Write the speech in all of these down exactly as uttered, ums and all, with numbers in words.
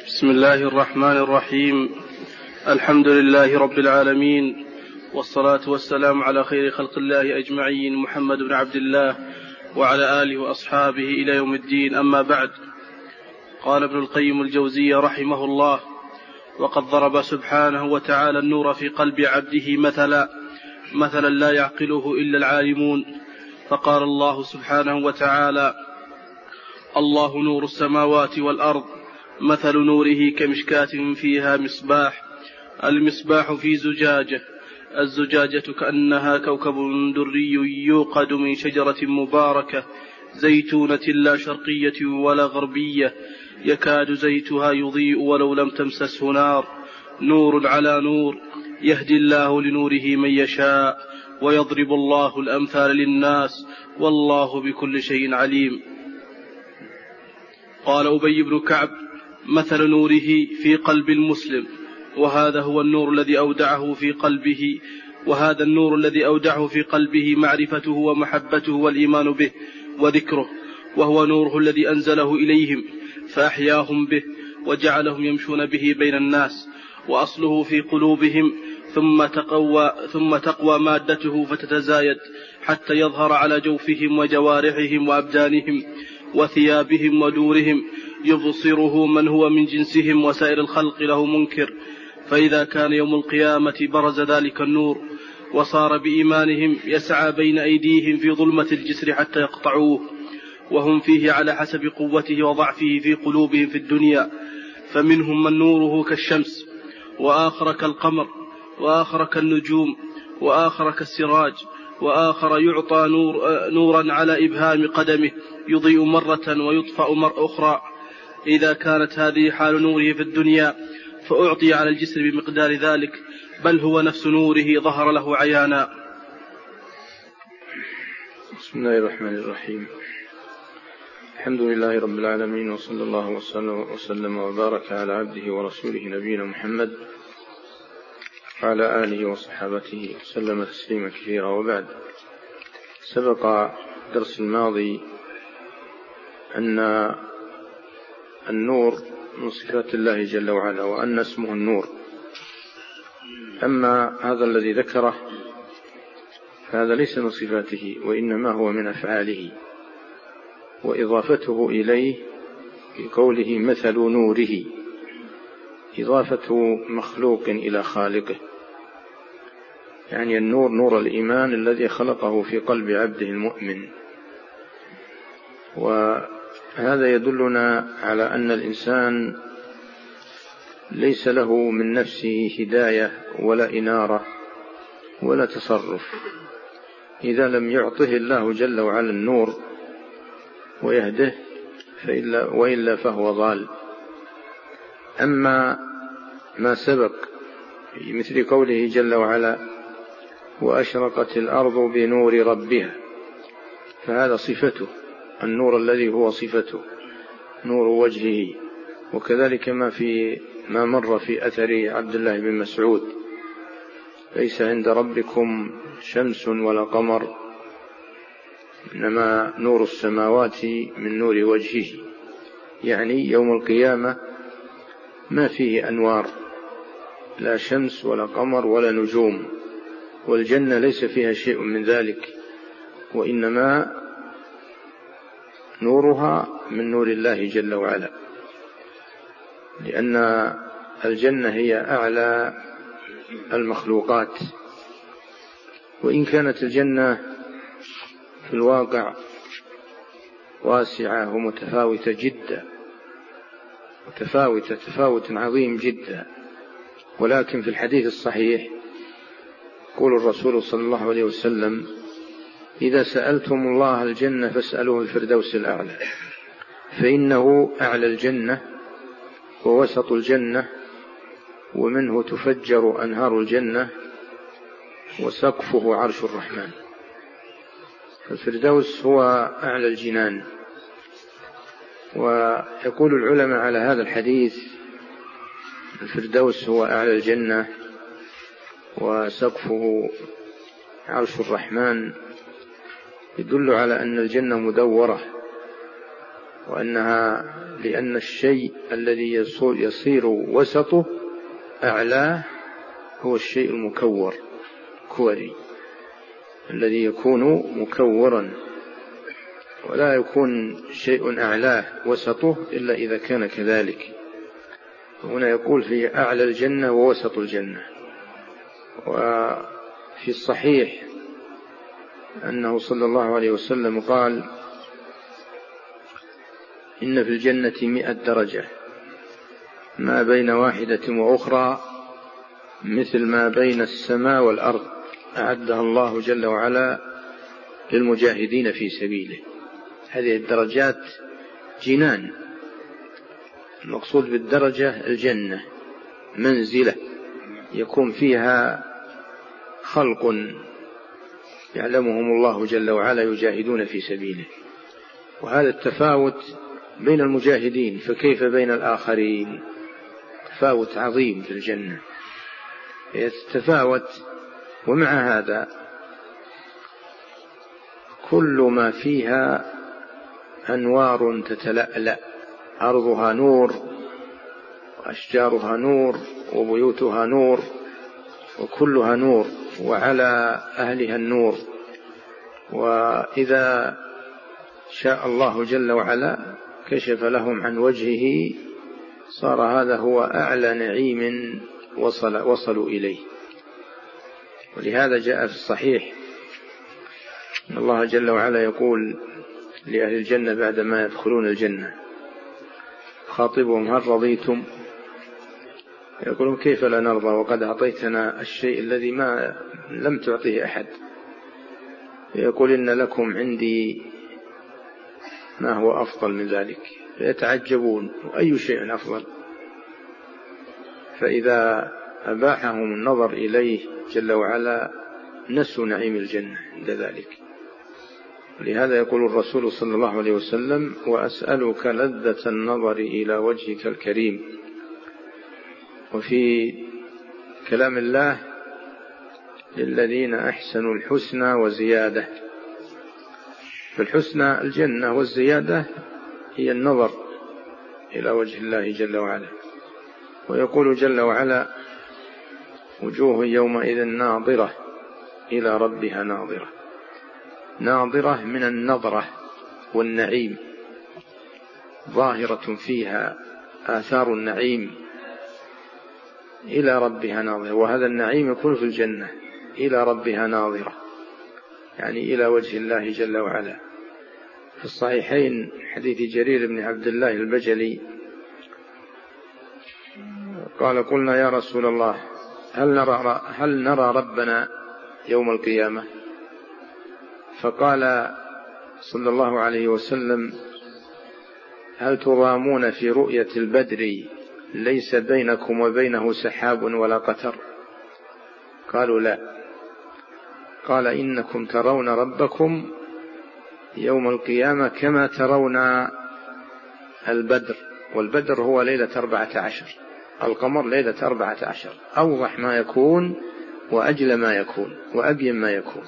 بسم الله الرحمن الرحيم. الحمد لله رب العالمين، والصلاة والسلام على خير خلق الله أجمعين، محمد بن عبد الله وعلى آله وأصحابه إلى يوم الدين. أما بعد، قال ابن القيم الجوزية رحمه الله: وقد ضرب سبحانه وتعالى النور في قلب عبده مثلا مثلا لا يعقله إلا العالمون. فقال الله سبحانه وتعالى: الله نور السماوات والأرض، مثل نوره كمشكاة فيها مصباح، المصباح في زجاجة، الزجاجة كأنها كوكب دري يوقد من شجرة مباركة زيتونة لا شرقية ولا غربية، يكاد زيتها يضيء ولو لم تمسسه نار، نور على نور، يهدي الله لنوره من يشاء، ويضرب الله الأمثال للناس، والله بكل شيء عليم. قال أبي بن كعب: مثل نوره في قلب المسلم، وهذا هو النور الذي أودعه في قلبه وهذا النور الذي أودعه في قلبه معرفته ومحبته والإيمان به وذكره، وهو نوره الذي أنزله إليهم فأحياهم به وجعلهم يمشون به بين الناس، وأصله في قلوبهم، ثم تقوى, ثم تقوى مادته فتتزايد حتى يظهر على جوفهم وجوارحهم وأبدانهم وثيابهم ودورهم، يبصره من هو من جنسهم وسائر الخلق له منكر. فإذا كان يوم القيامة برز ذلك النور، وصار بإيمانهم يسعى بين أيديهم في ظلمة الجسر حتى يقطعوه، وهم فيه على حسب قوته وضعفه في قلوبهم في الدنيا. فمنهم من نوره كالشمس، وآخر كالقمر، وآخر كالنجوم، وآخر كالسراج، وآخر يعطى نور نورا على إبهام قدمه يضيء مرة ويطفأ مرة أخرى. إذا كانت هذه حال نوره في الدنيا فأعطي على الجسر بمقدار ذلك، بل هو نفس نوره ظهر له عيانا. بسم الله الرحمن الرحيم. الحمد لله رب العالمين، وصلى الله وسلم وبارك على عبده ورسوله نبينا محمد وعلى آله وصحابته وسلم تسليما كثيرا. وبعد، سبق الدرس الماضي أن النور من صفات الله جل وعلا، وأن اسمه النور. أما هذا الذي ذكره فهذا ليس من صفاته، وإنما هو من أفعاله، وإضافته إليه في قوله مثل نوره إضافة مخلوق إلى خالقه، يعني النور نور الإيمان الذي خلقه في قلب عبده المؤمن. وهذا يدلنا على أن الإنسان ليس له من نفسه هداية ولا إنارة ولا تصرف إذا لم يعطه الله جل وعلا النور ويهده، فإلا وإلا فهو ضال. أما ما سبق مثل قوله جل وعلا: وأشرقت الأرض بنور ربها، فهذا صفته، النور الذي هو صفته نور وجهه. وكذلك ما في ما مر في أثر عبد الله بن مسعود: ليس عند ربكم شمس ولا قمر، إنما نور السماوات من نور وجهه، يعني يوم القيامة ما فيه أنوار، لا شمس ولا قمر ولا نجوم، والجنة ليس فيها شيء من ذلك، وإنما نورها من نور الله جل وعلا، لأن الجنة هي أعلى المخلوقات. وإن كانت الجنة في الواقع واسعة ومتفاوتة جدا، متفاوتة تفاوت عظيم جدا، ولكن في الحديث الصحيح يقول الرسول صلى الله عليه وسلم: إذا سألتم الله الجنة فاسألوه الفردوس الأعلى، فإنه أعلى الجنة ووسط الجنة، ومنه تفجر أنهار الجنة، وسقفه عرش الرحمن. الفردوس هو أعلى الجنان. ويقول العلماء على هذا الحديث: الفردوس هو أعلى الجنة وسقفه عرش الرحمن، يدل على أن الجنة مدورة وأنها لأن الشيء الذي يصير وسطه أعلاه هو الشيء المكور كوري الذي يكون مكورا، ولا يكون شيء أعلاه وسطه إلا إذا كان كذلك. هنا يقول في أعلى الجنة ووسط الجنة. وفي الصحيح أنه صلى الله عليه وسلم قال: إن في الجنة مئة درجة ما بين واحدة وأخرى مثل ما بين السماء والأرض، أعدها الله جل وعلا للمجاهدين في سبيله. هذه الدرجات جنان، المقصود بالدرجة الجنة، منزلة يكون فيها خلق يعلمهم الله جل وعلا يجاهدون في سبيله. وهذا التفاوت بين المجاهدين، فكيف بين الآخرين؟ تفاوت عظيم في الجنة يتفاوت. ومع هذا كل ما فيها أنوار تتلألأ، أرضها نور وأشجارها نور وبيوتها نور وكلها نور، وعلى أهلها النور. وإذا شاء الله جل وعلا كشف لهم عن وجهه صار هذا هو أعلى نعيم وصل وصلوا إليه. ولهذا جاء في الصحيح أن الله جل وعلا يقول لأهل الجنة بعدما يدخلون الجنة خاطبهم: هل رضيتم؟ يقولون: كيف لا نرضى وقد أعطيتنا الشيء الذي ما لم تعطيه أحد. يقول: إن لكم عندي ما هو أفضل من ذلك. فيتعجبون: وأي شيء أفضل؟ فإذا أباحهم النظر إليه جل وعلا نسوا نعيم الجنة عند ذلك. لهذا يقول الرسول صلى الله عليه وسلم: وأسألك لذة النظر إلى وجهك الكريم. وفي كلام الله: للذين أحسنوا الحسنى وزيادة. فالحسنى الجنة، والزيادة هي النظر إلى وجه الله جل وعلا. ويقول جل وعلا: وجوه يومئذ ناظرة إلى ربها ناظرة. ناظرة من النظرة والنعيم، ظاهرة فيها آثار النعيم، إلى ربها ناظرة. وهذا النعيم يكون في الجنة. إلى ربها ناظرة يعني إلى وجه الله جل وعلا. في الصحيحين حديث جرير بن عبد الله البجلي قال: قلنا يا رسول الله هل نرى, هل نرى ربنا يوم القيامة؟ فقال صلى الله عليه وسلم: هل تضامون في رؤية البدر ليس بينكم وبينه سحاب ولا قتر؟ قالوا: لا. قال: إنكم ترون ربكم يوم القيامة كما ترون البدر. والبدر هو ليلة أربعة عشر، القمر ليلة أربعة عشر، أوضح ما يكون وأجل ما يكون وأبين ما يكون.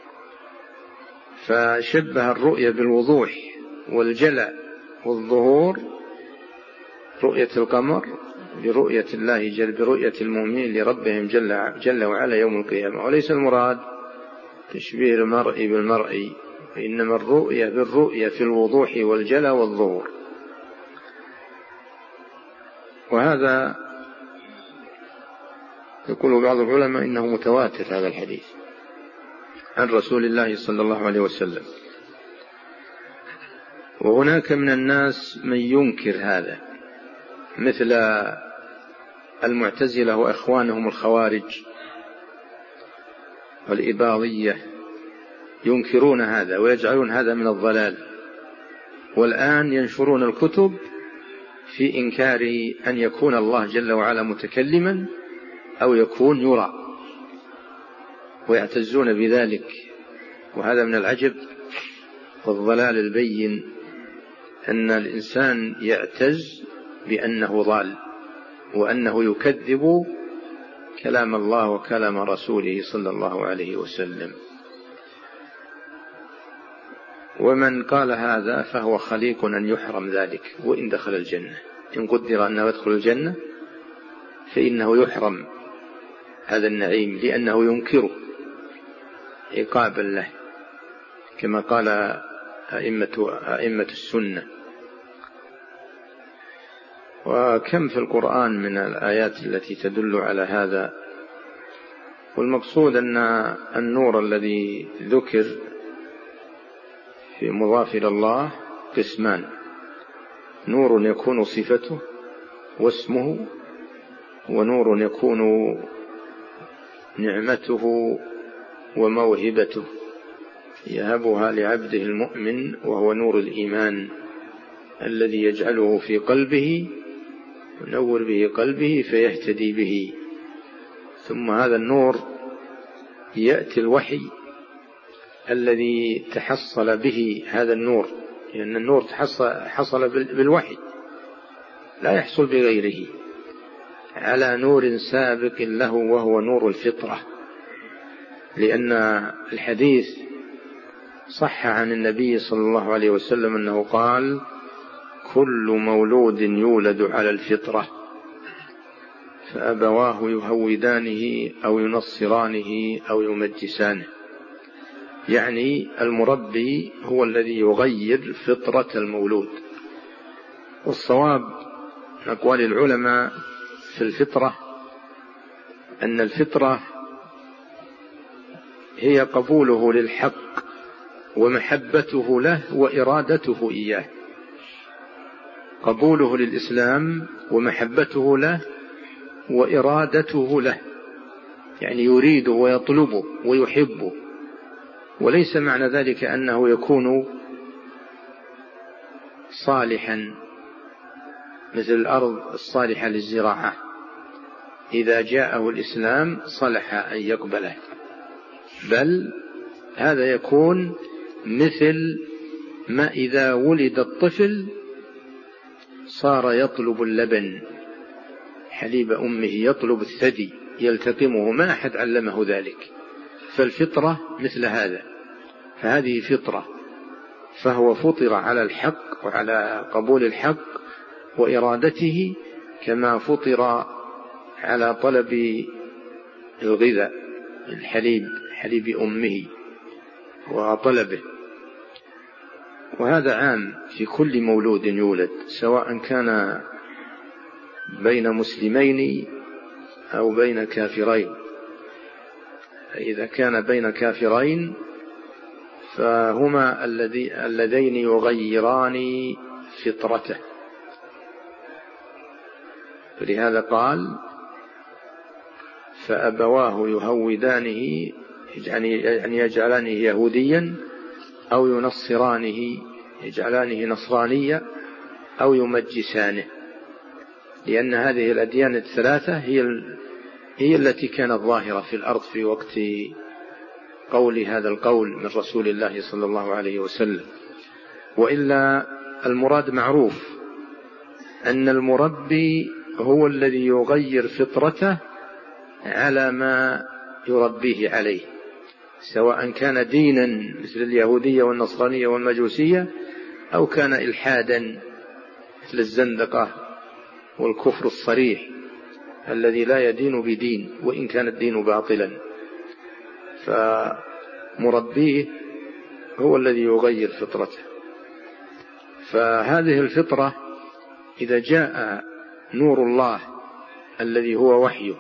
فشبه الرؤية بالوضوح والجلاء والظهور، رؤية القمر برؤية الله جل برؤية المؤمنين لربهم جل, جل وعلا يوم القيامة. وليس المراد تشبيه المرء بالمرء، إنما الرؤية بالرؤية في الوضوح والجلاء والظهور. وهذا يقول بعض العلماء إنه متواتر هذا الحديث عن رسول الله صلى الله عليه وسلم. وهناك من الناس من ينكر هذا، مثل المعتزلة وإخوانهم الخوارج والإباضية، ينكرون هذا ويجعلون هذا من الضلال. والآن ينشرون الكتب في إنكار أن يكون الله جل وعلا متكلما أو يكون يرى، ويعتزون بذلك. وهذا من العجب والضلال البين أن الإنسان يعتز بأنه ضال وأنه يكذب كلام الله وكلام رسوله صلى الله عليه وسلم. ومن قال هذا فهو خليق أن يحرم ذلك وإن دخل الجنة. إن قدر أنه يدخل الجنة فإنه يحرم هذا النعيم لأنه ينكره عقابا له، كما قال أئمة, أئمة السنة. وكم في القرآن من الآيات التي تدل على هذا. والمقصود أن النور الذي ذكر في مضاف إلى الله قسمان: نور يكون صفته واسمه، ونور يكون نعمته وموهبته يهبها لعبده المؤمن، وهو نور الإيمان الذي يجعله في قلبه ينور به قلبه فيهتدي به. ثم هذا النور يأتي الوحي الذي تحصل به هذا النور، لأن النور حصل بالوحي لا يحصل بغيره، على نور سابق له وهو نور الفطرة. لأن الحديث صح عن النبي صلى الله عليه وسلم أنه قال: كل مولود يولد على الفطرة فأبواه يهودانه أو ينصرانه أو يمجسانه. يعني المربي هو الذي يغير فطرة المولود. والصواب من أقوال العلماء في الفطرة أن الفطرة هي قبوله للحق ومحبته له وإرادته إياه. قبوله للإسلام ومحبته له وإرادته له، يعني يريده ويطلبه ويحبه. وليس معنى ذلك أنه يكون صالحا مثل الأرض الصالحة للزراعة، إذا جاءه الإسلام صلح أن يقبله، بل هذا يكون مثل ما إذا ولد الطفل صار يطلب اللبن، حليب أمه، يطلب الثدي، يلتقمه، ما أحد علمه ذلك. فالفطرة مثل هذا، فهذه فطرة، فهو فطر على الحق وعلى قبول الحق وإرادته، كما فطر على طلب الغذاء، الحليب، حليب أمه وطلبه. وهذا عام في كل مولود يولد، سواء كان بين مسلمين أو بين كافرين. إذا كان بين كافرين فهما اللذين يغيران فطرته. فلهذا قال: فأبواه يهودانه، يعني يجعلانه يهوديا، أو ينصرانه، يجعلانه نصرانيا، أو يمجسانه. لأن هذه الأديان الثلاثة هي هي التي كانت ظاهرة في الأرض في وقت قول هذا القول من رسول الله صلى الله عليه وسلم. وإلا المراد معروف، أن المربي هو الذي يغير فطرته على ما يربيه عليه، سواء كان دينا مثل اليهودية والنصرانية والمجوسية، أو كان إلحادا مثل الزندقة والكفر الصريح الذي لا يدين بدين وإن كان الدين باطلا. فمربيه هو الذي يغير فطرته. فهذه الفطرة إذا جاء نور الله الذي هو وحيه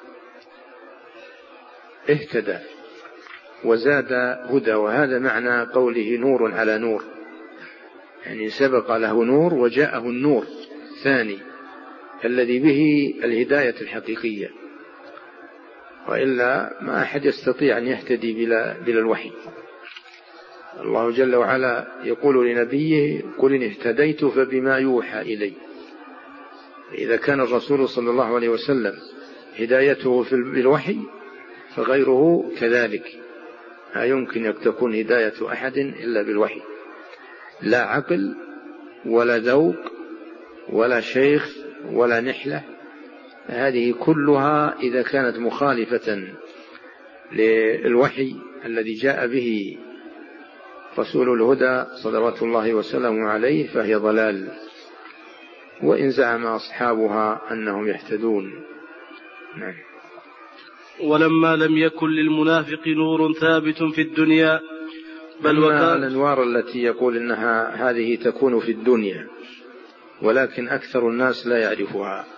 اهتدى وزاد هدى. وهذا معنى قوله نور على نور، يعني سبق له نور وجاءه النور الثاني الذي به الهداية الحقيقية، وإلا ما أحد يستطيع أن يهتدي بلا, بلا الوحي. الله جل وعلا يقول لنبيه: قل إن اهتديت فبما يوحى إلي. إذا كان الرسول صلى الله عليه وسلم هدايته في بالوحي فغيره كذلك، لا يمكن أن تكون هداية أحد إلا بالوحي، لا عقل ولا ذوق ولا شيخ ولا نحلة. هذه كلها إذا كانت مخالفة للوحي الذي جاء به رسول الهدى صلوات الله وسلامه عليه فهي ضلال، وإن زعم أصحابها أنهم يهتدون. نعم. ولما لم يكن للمنافق نور ثابت في الدنيا بل وكان الأنوار التي يقول إنها هذه تكون في الدنيا ولكن أكثر الناس لا يعرفها،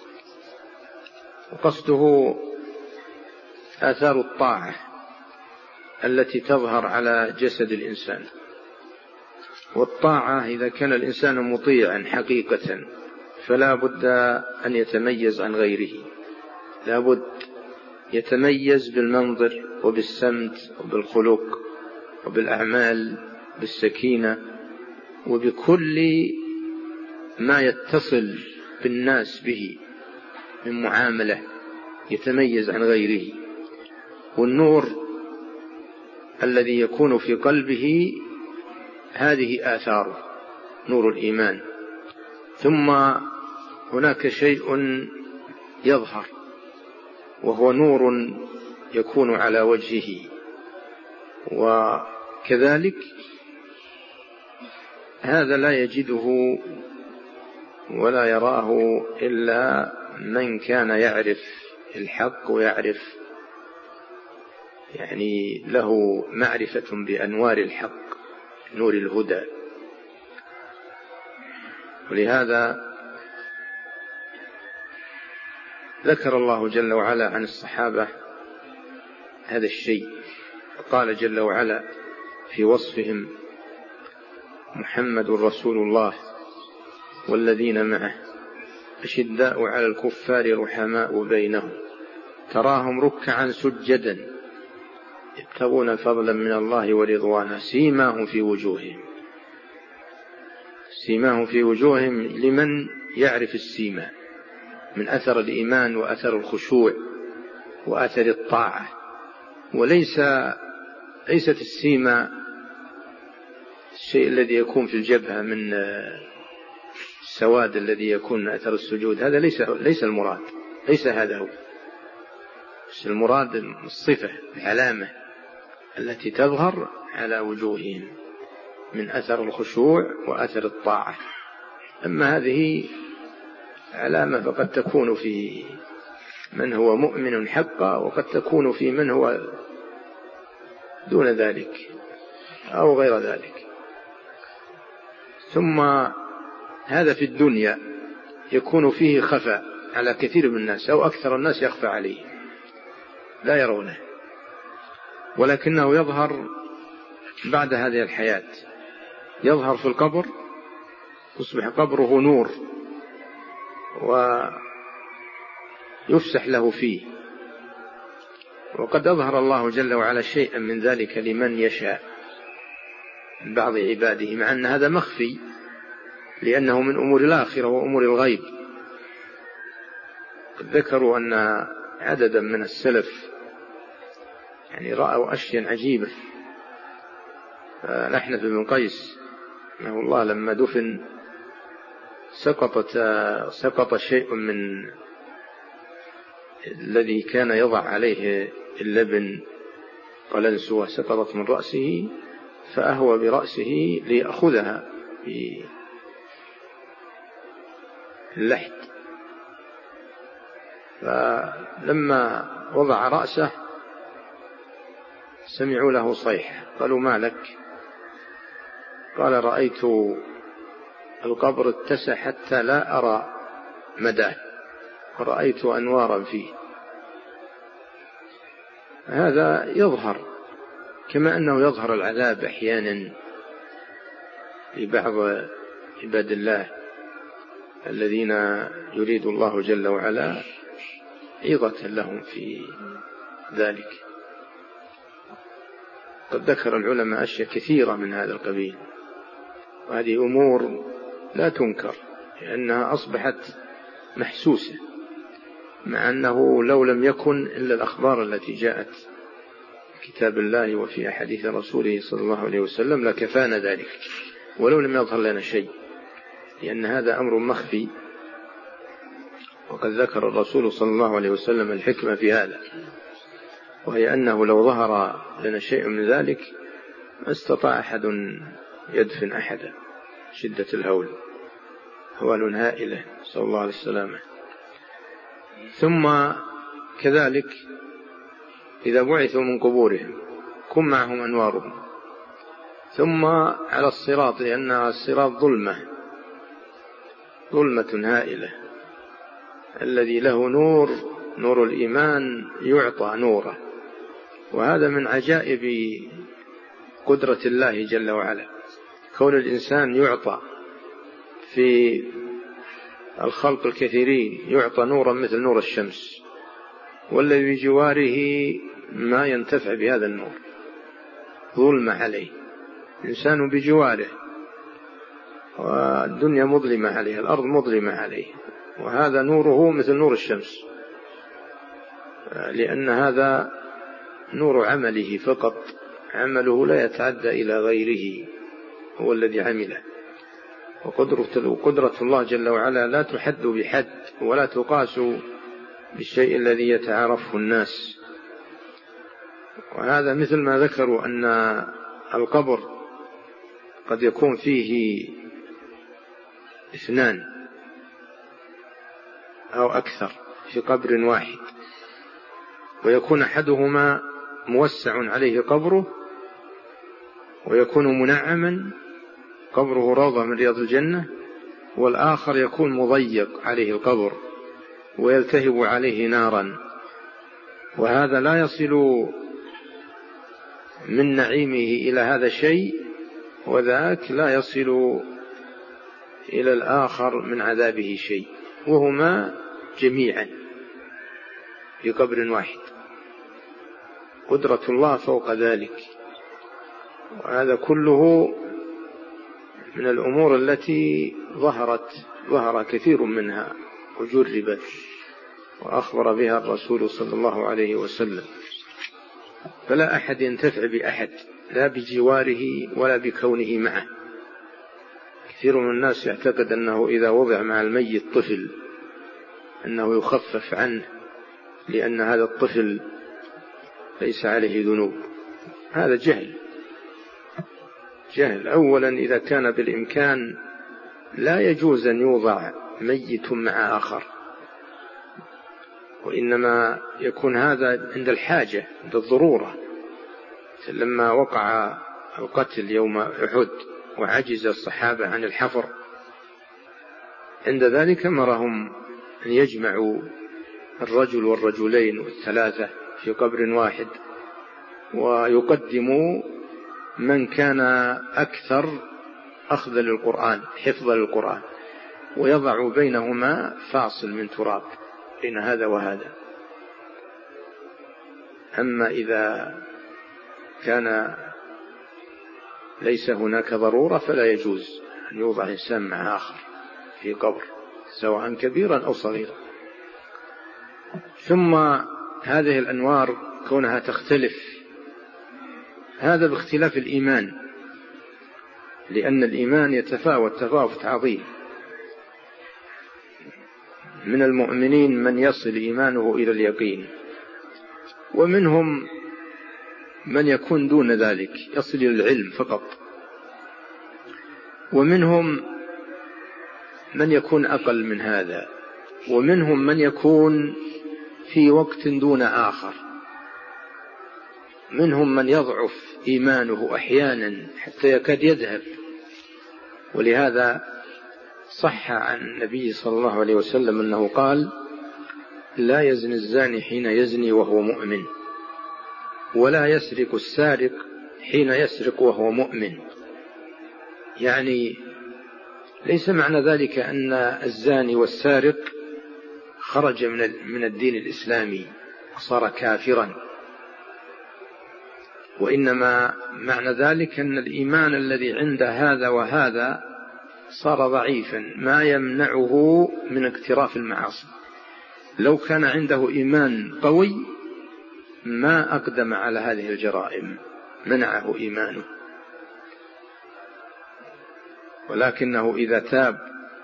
وقصده آثار الطاعة التي تظهر على جسد الإنسان. والطاعة إذا كان الإنسان مطيعا حقيقة فلا بد أن يتميز عن غيره، لا بد يتميز بالمنظر وبالسمت وبالخلق وبالأعمال بالسكينة وبكل ما يتصل بالناس به من معاملة، يتميز عن غيره. والنور الذي يكون في قلبه هذه آثاره نور الإيمان. ثم هناك شيء يظهر وهو نور يكون على وجهه، وكذلك هذا لا يجده ولا يراه إلا من كان يعرف الحق ويعرف يعني له معرفة بأنوار الحق نور الهدى. ولهذا ذكر الله جل وعلا عن الصحابة هذا الشيء، قال جل وعلا في وصفهم: محمد رسول الله والذين معه أشداء على الكفار رحماء بينهم تراهم ركعا سجدا يبتغون فضلا من الله ورضوانا سيماهم في وجوههم. سيماهم في وجوههم لمن يعرف السيما من أثر الإيمان وأثر الخشوع وأثر الطاعة، وليس ليست السيما الشيء الذي يكون في الجبهة من السواد الذي يكون أثر السجود، هذا ليس ليس المراد، ليس هذا هو. بس المراد الصفة العلامة التي تظهر على وجوههم من أثر الخشوع وأثر الطاعة. أما هذه علامة فقد تكون في من هو مؤمن حقا وقد تكون في من هو دون ذلك أو غير ذلك. ثم هذا في الدنيا يكون فيه خفاء على كثير من الناس أو أكثر الناس يخفى عليه لا يرونه، ولكنه يظهر بعد هذه الحياة، يظهر في القبر، يصبح قبره نور ويفسح له فيه. وقد أظهر الله جل وعلا شيئا من ذلك لمن يشاء من بعض عباده، مع أن هذا مخفي لأنه من أمور الآخرة وأمور الغيب. قد ذكروا أن عددا من السلف يعني رأوا أشياء عجيبة. الأحنف بن قيس رحمه الله لما دفن سقطت سقط شيء من الذي كان يضع عليه اللبن قلنسوة، سقطت من رأسه فأهوى برأسه ليأخذها في اللحد، فلما وضع رأسه سمعوا له صيحة، قالوا: ما لك؟ قال: رأيت القبر اتسع حتى لا أرى مداه ورأيت أنوارا فيه. هذا يظهر كما أنه يظهر العذاب أحيانا لبعض عباد الله الذين يريد الله جل وعلا عظة لهم في ذلك. قد ذكر العلماء أشياء كثيرة من هذا القبيل، وهذه أمور لا تنكر لأنها أصبحت محسوسة، مع أنه لو لم يكن إلا الأخبار التي جاءت في كتاب الله وفي أحاديث رسوله صلى الله عليه وسلم لكفانا ذلك، ولو لم يظهر لنا شيء، لأن هذا أمر مخفي. وقد ذكر الرسول صلى الله عليه وسلم الحكمة في هذا، وهي أنه لو ظهر لنا شيء من ذلك ما استطاع أحد يدفن أحدا، شدة الهول، هوال هائلة، نسأل الله عليه السلامة. ثم كذلك إذا بعثوا من قبورهم كن معهم أنوارهم. ثم على الصراط، لأن الصراط ظلمة ظلمة هائلة، الذي له نور نور الإيمان يعطى نوره، وهذا من عجائب قدرة الله جل وعلا، كون الإنسان يعطى في الخلق الكثيرين يعطى نورا مثل نور الشمس، والذي بجواره ما ينتفع بهذا النور، ظلمة عليه، الإنسان بجواره والدنيا مظلمة عليه، الأرض مظلمة عليه، وهذا نوره مثل نور الشمس، لأن هذا نور عمله فقط، عمله لا يتعدى إلى غيره، هو الذي عمله. وقدرة الله جل وعلا لا تحد بحد ولا تقاس بالشيء الذي يتعارفه الناس. وهذا مثل ما ذكروا أن القبر قد يكون فيه اثنان أو أكثر في قبر واحد، ويكون أحدهما موسع عليه قبره ويكون منعما قبره روضة من رياض الجنة، والآخر يكون مضيق عليه القبر ويلتهب عليه نارا، وهذا لا يصل من نعيمه إلى هذا الشيء، وذاك لا يصل إلى الآخر من عذابه شيء، وهما جميعا في قبر واحد. قدرة الله فوق ذلك. وهذا كله من الأمور التي ظهرت ظهر كثير منها وجربت وأخبر بها الرسول صلى الله عليه وسلم. فلا أحد ينتفع بأحد، لا بجواره ولا بكونه معه. كثير من الناس يعتقد أنه إذا وضع مع الميت طفل أنه يخفف عنه، لأن هذا الطفل ليس عليه ذنوب. هذا جهل جهل. أولا إذا كان بالإمكان لا يجوز أن يوضع ميت مع آخر، وإنما يكون هذا عند الحاجة، عند الضرورة. لما وقع القتل يوم أحد وعجز الصحابة عن الحفر، عند ذلك أمرهم أن يجمعوا الرجل والرجلين والثلاثة في قبر واحد، ويقدموا من كان أكثر أخذ للقرآن حفظا للقرآن، ويضع بينهما فاصل من تراب بين هذا وهذا. أما إذا كان ليس هناك ضرورة فلا يجوز أن يوضع إنسان مع آخر في قبر، سواء كبيرا أو صغيرا. ثم هذه الأنوار كونها تختلف، هذا باختلاف الإيمان، لأن الإيمان يتفاوت تفاوت عظيم. من المؤمنين من يصل إيمانه إلى اليقين، ومنهم من يكون دون ذلك يصل إلى العلم فقط، ومنهم من يكون أقل من هذا، ومنهم من يكون في وقت دون آخر، منهم من يضعف إيمانه أحيانا حتى يكاد يذهب. ولهذا صح عن النبي صلى الله عليه وسلم أنه قال: لا يزني الزاني حين يزني وهو مؤمن، ولا يسرق السارق حين يسرق وهو مؤمن. يعني ليس معنى ذلك أن الزاني والسارق خرج من الدين الإسلامي وصار كافرا، وإنما معنى ذلك أن الإيمان الذي عند هذا وهذا صار ضعيفا، ما يمنعه من اقتراف المعاصي. لو كان عنده إيمان قوي ما أقدم على هذه الجرائم، منعه إيمانه. ولكنه إذا تاب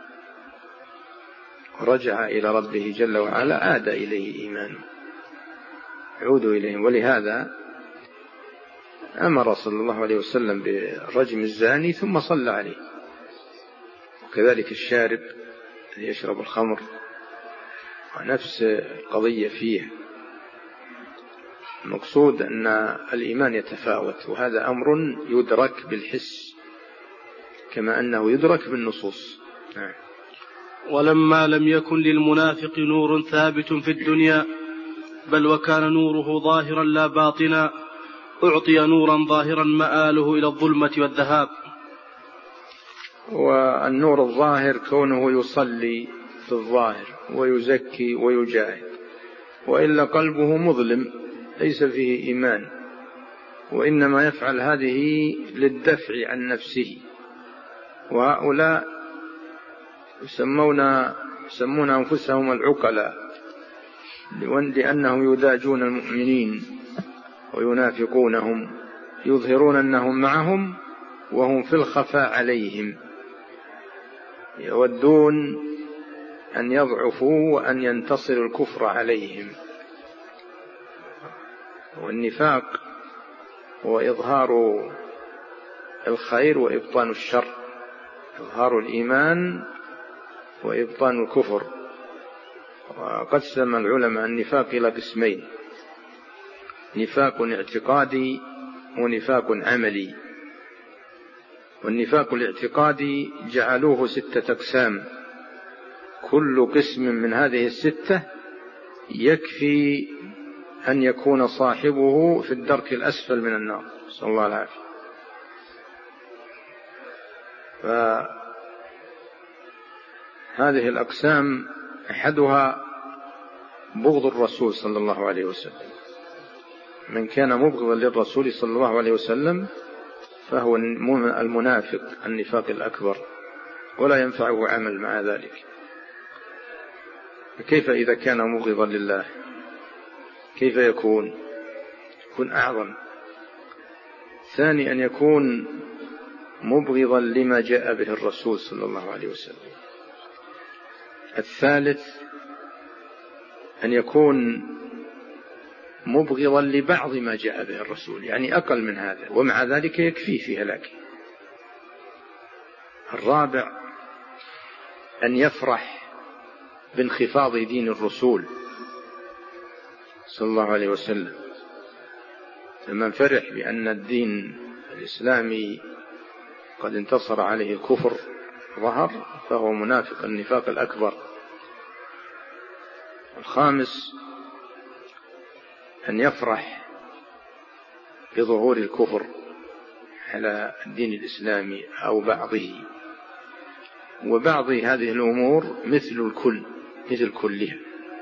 ورجع إلى ربه جل وعلا عاد إليه إيمانه، عودوا إليه. ولهذا أمر صلى الله عليه وسلم برجم الزاني ثم صلى عليه. وكذلك الشارب الذي يشرب الخمر ونفس القضية فيه. المقصود أن الإيمان يتفاوت، وهذا أمر يدرك بالحس كما أنه يدرك بالنصوص. نعم. ولما لم يكن للمنافق نور ثابت في الدنيا بل وكان نوره ظاهرا لا باطنا أعطي نورا ظاهرا مآله إلى الظلمة والذهاب. والنور الظاهر كونه يصلي في الظاهر ويزكي ويجاهد، وإلا قلبه مظلم ليس فيه إيمان، وإنما يفعل هذه للدفع عن نفسه. وهؤلاء يسمون يسمون أنفسهم العقلاء لأنهم يداجون المؤمنين وينافقونهم، يظهرون أنهم معهم وهم في الخفاء عليهم، يودون أن يضعفوا وأن ينتصر الكفر عليهم. والنفاق هو إظهار الخير وإبطان الشر، إظهار الإيمان وإبطان الكفر. وقسم العلماء النفاق إلى قسمين: نفاق اعتقادي ونفاق عملي. والنفاق الاعتقادي جعلوه ستة أقسام، كل قسم من هذه الستة يكفي أن يكون صاحبه في الدرك الأسفل من النار، نسأل الله العافية. فهذه الأقسام أحدها بغض الرسول صلى الله عليه وسلم. من كان مبغضا للرسول صلى الله عليه وسلم فهو المنافق النفاق الأكبر، ولا ينفعه عمل مع ذلك. كيف إذا كان مبغضا لله؟ كيف يكون يكون أعظم؟ ثاني أن يكون مبغضا لما جاء به الرسول صلى الله عليه وسلم. الثالث أن يكون مبغضا لبعض ما جاء به الرسول، يعني أقل من هذا، ومع ذلك يكفيه في هلاكه. الرابع أن يفرح بانخفاض دين الرسول صلى الله عليه وسلم، فمن فرح بأن الدين الإسلامي قد انتصر عليه الكفر ظهر فهو منافق النفاق الأكبر. الخامس أن يفرح بظهور الكفر على الدين الإسلامي أو بعضه. وبعض هذه الأمور مثل الكل، مثل كلها،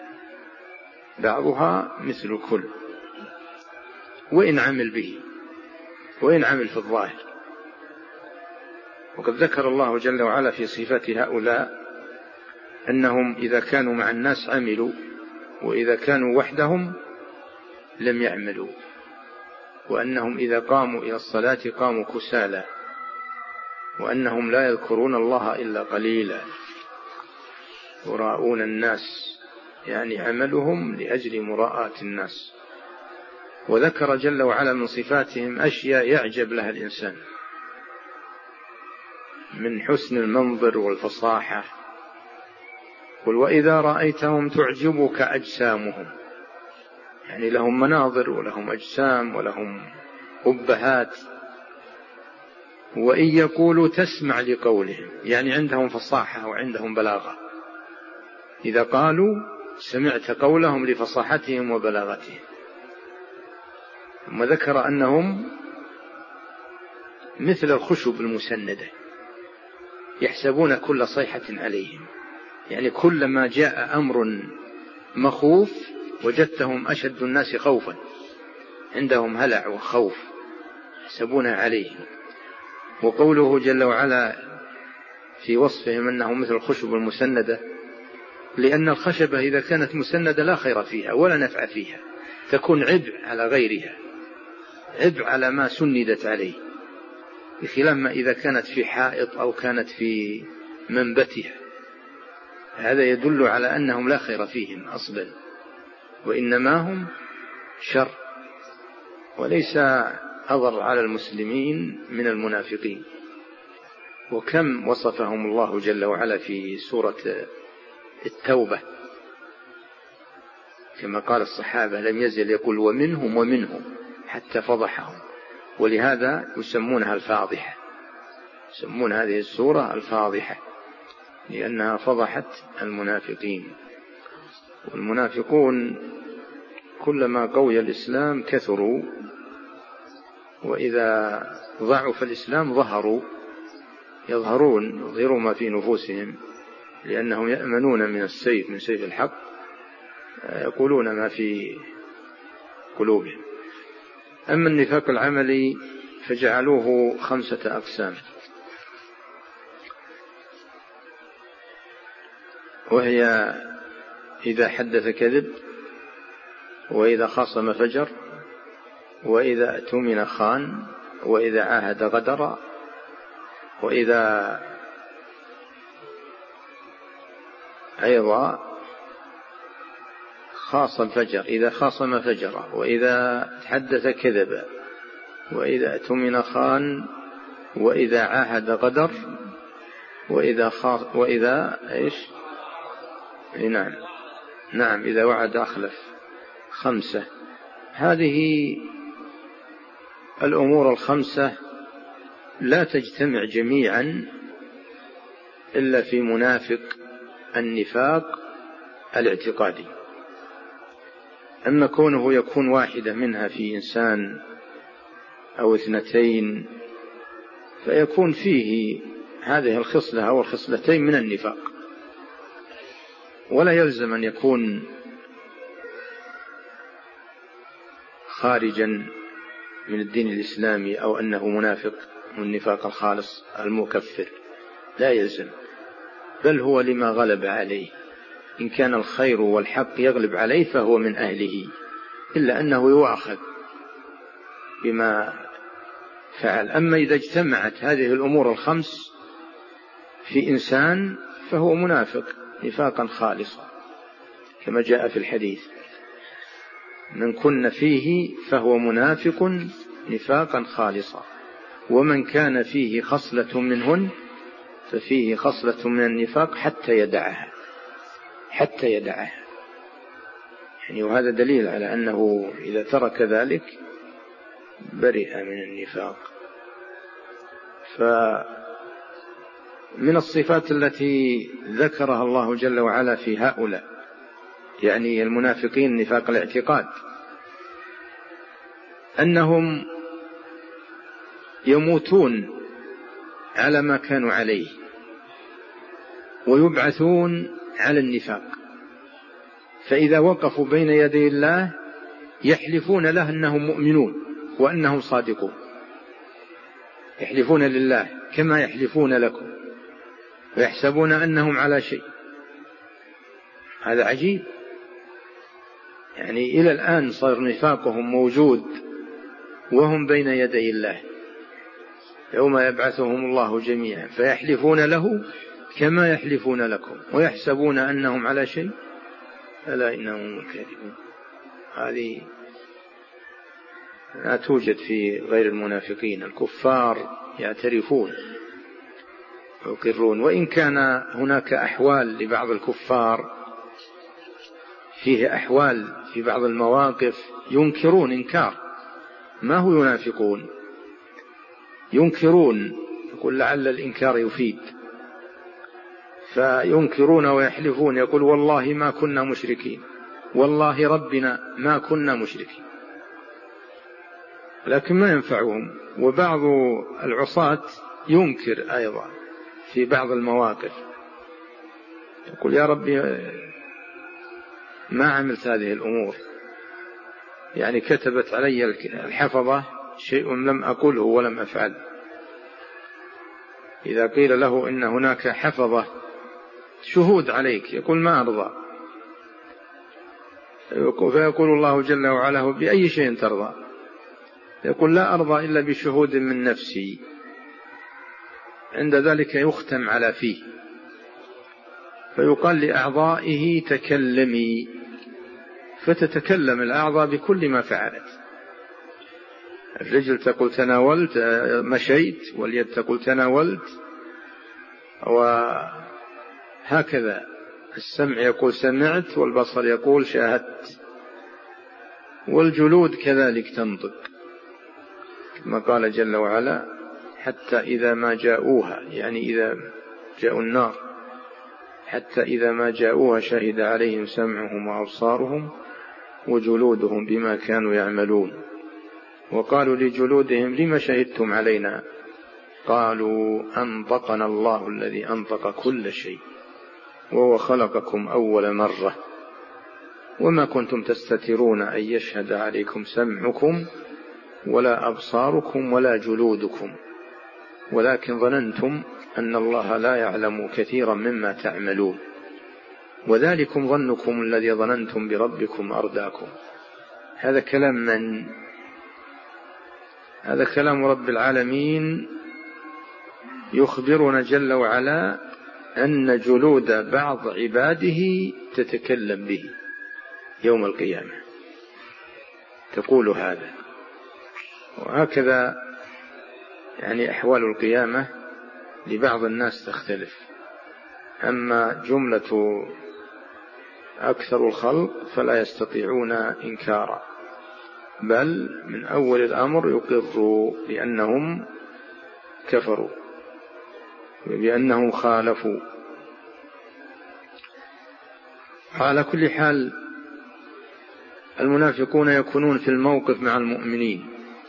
بعضها مثل الكل وإن عمل به، وإن عمل في الظاهر. وقد ذكر الله جل وعلا في صفات هؤلاء أنهم إذا كانوا مع الناس عملوا، وإذا كانوا وحدهم لم يعملوا، وأنهم إذا قاموا إلى الصلاة قاموا كسالى، وأنهم لا يذكرون الله إلا قليلا، يراءون الناس، يعني عملهم لأجل مراءة الناس. وذكر جل وعلا من صفاتهم أشياء يعجب لها الإنسان من حسن المنظر والفصاحة. قل وإذا رأيتهم تعجبك أجسامهم، يعني لهم مناظر ولهم أجسام ولهم أبهات. وإن يقولوا تسمع لقولهم، يعني عندهم فصاحة وعندهم بلاغة، إذا قالوا سمعت قولهم لفصاحتهم وبلاغتهم. ثم ذكر أنهم مثل الخشب المسندة، يحسبون كل صيحة عليهم، يعني كلما جاء أمر مخوف وجدتهم أشد الناس خوفا، عندهم هلع وخوف يحسبون عليهم. وقوله جل وعلا في وصفهم أنهم مثل الخشب المسندة، لأن الخشبة إذا كانت مسندة لا خير فيها ولا نفع فيها، تكون عبء على غيرها، عبء على ما سندت عليه، بخلاف ما إذا كانت في حائط أو كانت في منبتها. هذا يدل على أنهم لا خير فيهم أصلا، وإنما هم شر. وليس أضر على المسلمين من المنافقين. وكم وصفهم الله جل وعلا في سورة التوبة، كما قال الصحابة لم يزل يقول ومنهم ومنهم حتى فضحهم، ولهذا يسمونها الفاضحة، يسمون هذه السورة الفاضحة لأنها فضحت المنافقين. والمنافقون كلما قوي الإسلام كثروا، وإذا ضعف الإسلام ظهروا، يظهرون يظهروا ما في نفوسهم لأنهم يأمنون من السيف، من سيف الحق، يقولون ما في قلوبهم. أما النفاق العملي فجعلوه خمسة أقسام، وهي إذا حدث كذب، وإذا خاصم فجر، وإذا اؤتمن خان، وإذا عاهد غدر، وإذا أيضا خاصم فجر إذا خاصم فجر، وإذا تحدث كذب، وإذا اؤتمن خان، وإذا عاهد غدر، وإذا خاص وإذا إيش نعم نعم إذا وعد أخلف. خمسة. هذه الأمور الخمسة لا تجتمع جميعا إلا في منافق النفاق الاعتقادي. أما كونه يكون واحدة منها في إنسان أو اثنتين فيكون فيه هذه الخصلة أو الخصلتين من النفاق، ولا يلزم أن يكون خارجا من الدين الإسلامي أو أنه منافق من النفاق الخالص المكفر، لا يلزم، بل هو لما غلب عليه. إن كان الخير والحق يغلب عليه فهو من أهله، إلا أنه يؤاخذ بما فعل. أما إذا اجتمعت هذه الأمور الخمس في إنسان فهو منافق نفاقا خالصا، كما جاء في الحديث من كن فيه فهو منافق نفاقا خالصا، ومن كان فيه خصلة منهن ففيه خصلة من النفاق حتى يدعها حتى يدعها يعني. وهذا دليل على أنه إذا ترك ذلك برئ من النفاق. فمن الصفات التي ذكرها الله جل وعلا في هؤلاء يعني المنافقين نفاق الاعتقاد أنهم يموتون على ما كانوا عليه ويبعثون على النفاق، فإذا وقفوا بين يدي الله يحلفون له أنهم مؤمنون وأنهم صادقون، يحلفون لله كما يحلفون لكم ويحسبون أنهم على شيء. هذا عجيب، يعني إلى الآن صار نفاقهم موجود وهم بين يدي الله يوم يبعثهم الله جميعا فيحلفون له كما يحلفون لكم ويحسبون أنهم على شيء، ألا إنهم الكاذبون. هذه لا توجد في غير المنافقين. الكفار يعترفون ويقرون، وإن كان هناك أحوال لبعض الكفار، فيه أحوال في بعض المواقف ينكرون إنكار ما هو ينافقون، ينكرون، يقول لعل الإنكار يفيد، فينكرون ويحلفون، يقول والله ما كنا مشركين، والله ربنا ما كنا مشركين، لكن ما ينفعهم. وبعض العصاة ينكر أيضا في بعض المواقف، يقول يا ربي ما عملت هذه الأمور، يعني كتبت علي الحفظة شيء لم أقوله ولم أفعل. إذا قيل له إن هناك حفظة شهود عليك يقول ما أرضى، فيقول الله جل وعلا بأي شيء ترضى؟ يقول لا أرضى إلا بشهود من نفسي. عند ذلك يختم على فيه فيقال لأعضائه تكلمي، فتتكلم الأعضاء بكل ما فعلت. الرجل تقول تناولت مشيت، واليد تقول تناولت، وهكذا السمع يقول سمعت، والبصر يقول شاهدت، والجلود كذلك تنطق، كما قال جل وعلا: حتى إذا ما جاءوها، يعني إذا جاءوا النار، حتى إذا ما جاءوها شهد عليهم سمعهم وأبصارهم وجلودهم بما كانوا يعملون، وقالوا لجلودهم: لما شهدتم علينا؟ قالوا: أنطقنا الله الذي أنطق كل شيء وهو خلقكم أول مرة وما كنتم تستترون أن يشهد عليكم سمعكم ولا أبصاركم ولا جلودكم ولكن ظننتم أن الله لا يعلم كثيرا مما تعملون وذلكم ظنكم الذي ظننتم بربكم أرداكم. هذا كلام من؟ هذا كلام رب العالمين يخبرنا جل وعلا أن جلود بعض عباده تتكلم به يوم القيامة، تقول هذا. وهكذا يعني أحوال القيامة لبعض الناس تختلف، أما جملة أكثر الخلق فلا يستطيعون إنكارا، بل من أول الأمر يقروا بأنهم كفروا بأنهم خالفوا. على كل حال المنافقون يكونون في الموقف مع المؤمنين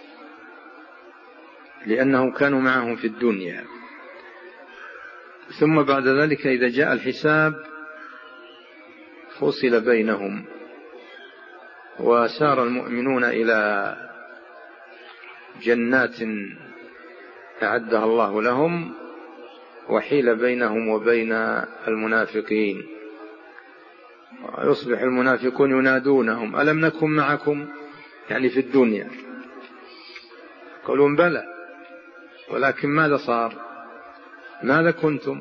لأنهم كانوا معهم في الدنيا، ثم بعد ذلك إذا جاء الحساب فصل بينهم، وسار المؤمنون إلى جنات أعدها الله لهم، وحيل بينهم وبين المنافقين، ويصبح المنافقون ينادونهم: ألم نكن معكم؟ يعني في الدنيا. قالوا: بلى، ولكن ماذا صار؟ ماذا كنتم؟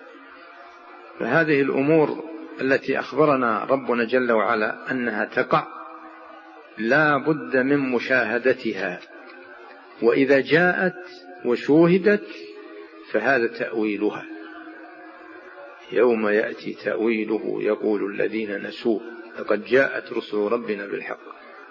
فهذه الأمور التي أخبرنا ربنا جل وعلا أنها تقع لا بد من مشاهدتها، وإذا جاءت وشوهدت فهذا تأويلها. يوم يأتي تأويله يقول الذين نسوه لقد جاءت رسل ربنا بالحق.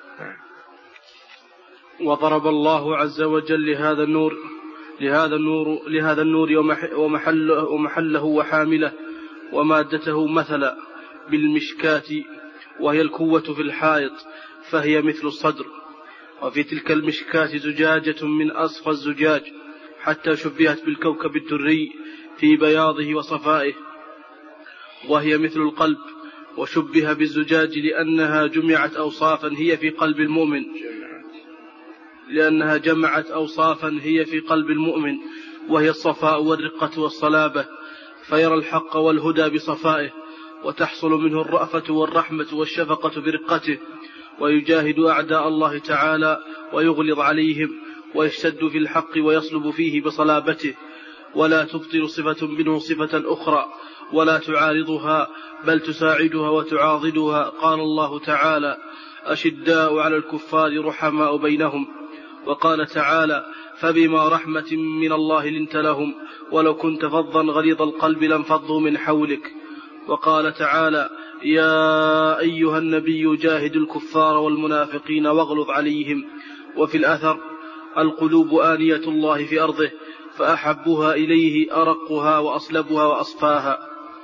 وضرب الله عز وجل لهذا النور لهذا النور لهذا النور ومحله, ومحله وحامله ومادته مثلا بالمشكاة، وهي الكوة في الحائط، فهي مثل الصدر، وفي تلك المشكاة زجاجة من أصفى الزجاج، حتى شبهت بالكوكب الدري في بياضه وصفائه، وهي مثل القلب، وشبه بالزجاج لأنها جمعت أوصافا هي في قلب المؤمن لأنها جمعت أوصافا هي في قلب المؤمن وهي الصفاء والرقة والصلابة، فيرى الحق والهدى بصفائه، وتحصل منه الرأفة والرحمة والشفقة برقته، ويجاهد أعداء الله تعالى ويغلظ عليهم، ويشتد في الحق ويصلب فيه بصلابته، ولا تبطل صفة منه صفة أخرى ولا تعارضها، بل تساعدها وتعاضدها. قال الله تعالى: أشداء على الكفار رحماء بينهم. وقال تعالى: فبما رحمة من الله لنت لهم ولو كنت فظا غليظ القلب لانفضوا من حولك. وقال تعالى: يا أيها النبي جاهد الكفار والمنافقين واغلظ عليهم. وفي الأثر: القلوب آنية الله في أرضه، فأحبها إليه أرقها وأصلبها وأصفاها.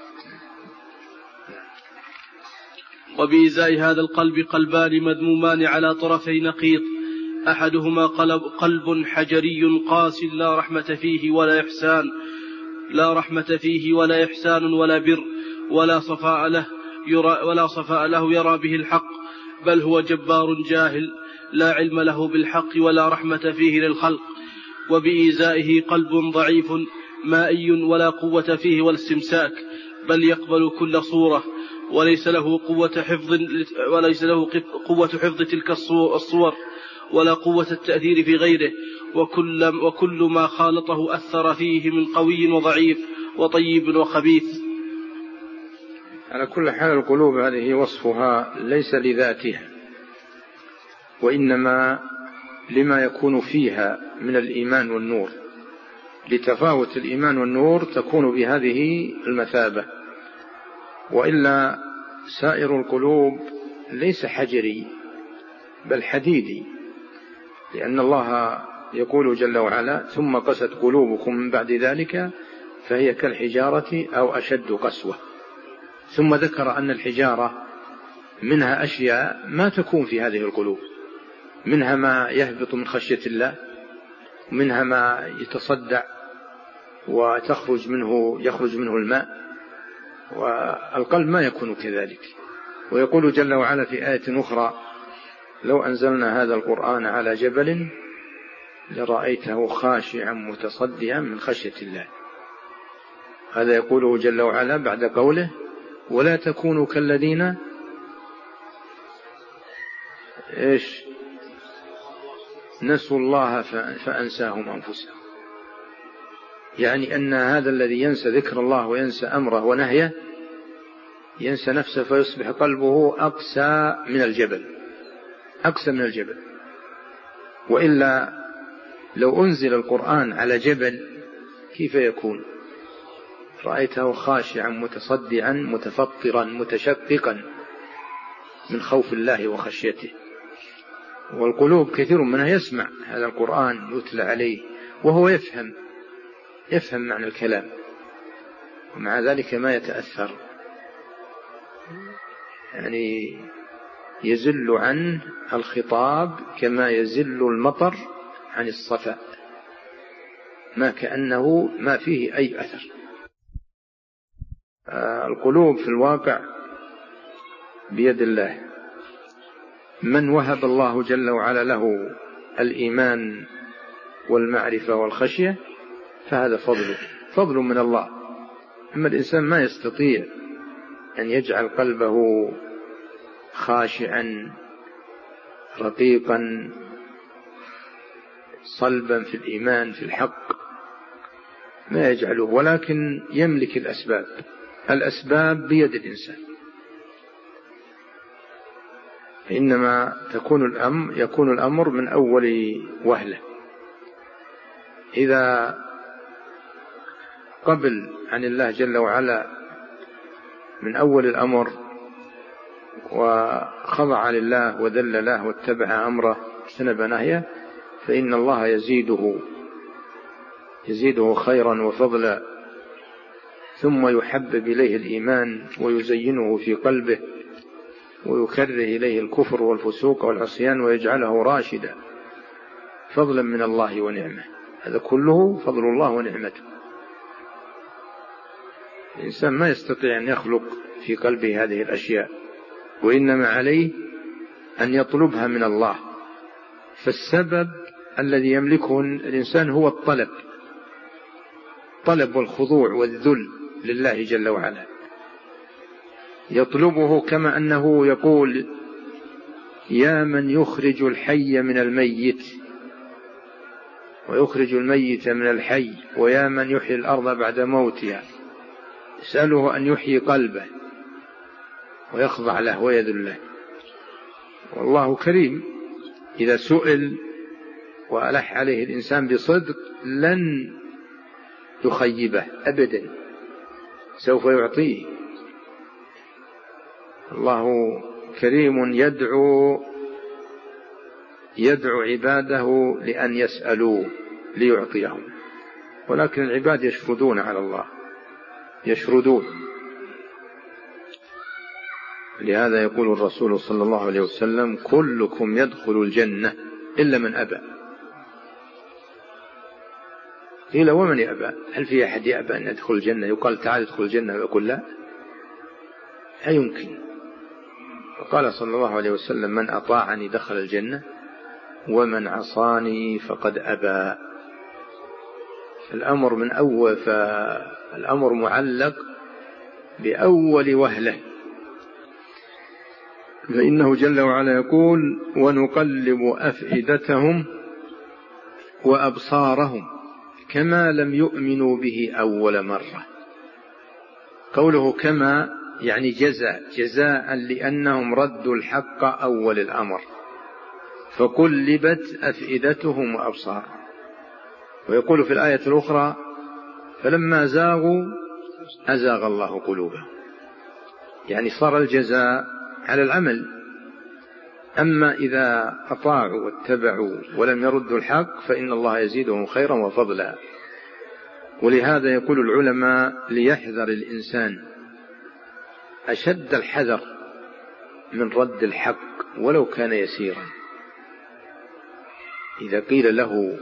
وبإزاء هذا القلب قلبان مذمومان على طرفي نقيض: أحدهما قلب, قلب حجري قاس لا رحمة فيه ولا إحسان لا رحمة فيه ولا إحسان ولا بر ولا صفاء له يرى ولا صفاء له يرى به الحق، بل هو جبار جاهل لا علم له بالحق ولا رحمة فيه للخلق. وبإزائه قلب ضعيف مائي ولا قوة فيه ولا استمساك، بل يقبل كل صورة، وليس له قوة حفظ وليس له قوة حفظ تلك الصور ولا قوة التأثير في غيره، وكل, وكل ما خالطه أثر فيه من قوي وضعيف وطيب وخبيث. على كل حال القلوب هذه وصفها ليس لذاتها، وإنما لما يكون فيها من الإيمان والنور، لتفاوت الإيمان والنور تكون بهذه المثابة. وإلا سائر القلوب ليس حجري بل حديدي، لأن الله يقول جل وعلا: ثم قست قلوبكم من بعد ذلك فهي كالحجارة أو أشد قسوة. ثم ذكر أن الحجارة منها أشياء ما تكون في هذه القلوب، منها ما يهبط من خشية الله، ومنها ما يتصدع وتخرج منه يخرج منه الماء، والقلب ما يكون كذلك. ويقول جل وعلا في آية أخرى: لو أنزلنا هذا القرآن على جبل لرأيته خاشعا متصدعا من خشية الله. هذا يقوله جل وعلا بعد قوله: ولا تكونوا كالذين إيش نسوا الله فأنساهم أنفسهم. يعني أن هذا الذي ينسى ذكر الله وينسى أمره ونهيه ينسى نفسه، فيصبح قلبه أقسى من الجبل، أقسى من الجبل. وإلا لو أنزل القرآن على جبل كيف يكون؟ رأيته خاشعا متصدعا متفطرا متشققا من خوف الله وخشيته. والقلوب كثير منها يسمع هذا القرآن يتلى عليه وهو يفهم يفهم معنى الكلام، ومع ذلك ما يتأثر، يعني يزل عن الخطاب كما يزل المطر عن الصفاء، ما كأنه ما فيه أي أثر. القلوب في الواقع بيد الله. من وهب الله جل وعلا له الإيمان والمعرفة والخشية فهذا فضل فضل من الله. أما الإنسان ما يستطيع أن يجعل قلبه خاشعا رقيقا صلبا في الإيمان في الحق، ما يجعله، ولكن يملك الأسباب. الأسباب بيد الإنسان، إنما تكون الأمر يكون الأمر من أول وهلة. إذا قبل عن الله جل وعلا من أول الأمر وخضع لله وذل له واتبع أمره واجتنب نهيه، فإن الله يزيده يزيده خيرا وفضلا، ثم يحبب إليه الإيمان ويزينه في قلبه ويكره إليه الكفر والفسوق والعصيان ويجعله راشدا، فضلا من الله ونعمه. هذا كله فضل الله ونعمته. الإنسان ما يستطيع أن يخلق في قلبه هذه الأشياء، وإنما عليه أن يطلبها من الله. فالسبب الذي يملكه الإنسان هو الطلب، طلب والخضوع والذل لله جل وعلا، يطلبه كما أنه يقول: يا من يخرج الحي من الميت ويخرج الميت من الحي، ويا من يحيي الأرض بعد موتها. يسأله أن يحيي قلبه ويخضع له ويذل له. والله كريم، إذا سئل وألح عليه الإنسان بصدق لن يخيبه أبدا، سوف يعطيه. الله كريم يدعو يدعو عباده لأن يسألوه ليعطيهم، ولكن العباد يشردون على الله، يشردون. لهذا يقول الرسول صلى الله عليه وسلم: كلكم يدخل الجنة إلا من أبى. قيل: ومن يأبى؟ هل في أحد يأبى أن يدخل الجنة؟ يقال: تعال ادخل الجنة، ويقول: لا، لا يمكن. فقال صلى الله عليه وسلم: من أطاعني دخل الجنة ومن عصاني فقد أبى. الأمر من أول، فالأمر معلق بأول وهلة. فإنه جل وعلا يقول: ونقلب أفئدتهم وأبصارهم كما لم يؤمنوا به أول مرة. قوله كما يعني جزاء جزاء لأنهم ردوا الحق أول الأمر، فقلبت أفئدتهم وأبصارهم. ويقول في الآية الأخرى فلما زاغوا أزاغ الله قلوبهم، يعني صار الجزاء على العمل. أما إذا أطاعوا واتبعوا ولم يردوا الحق فإن الله يزيدهم خيرا وفضلا. ولهذا يقول العلماء ليحذر الإنسان أشد الحذر من رد الحق ولو كان يسيرا. إذا قيل له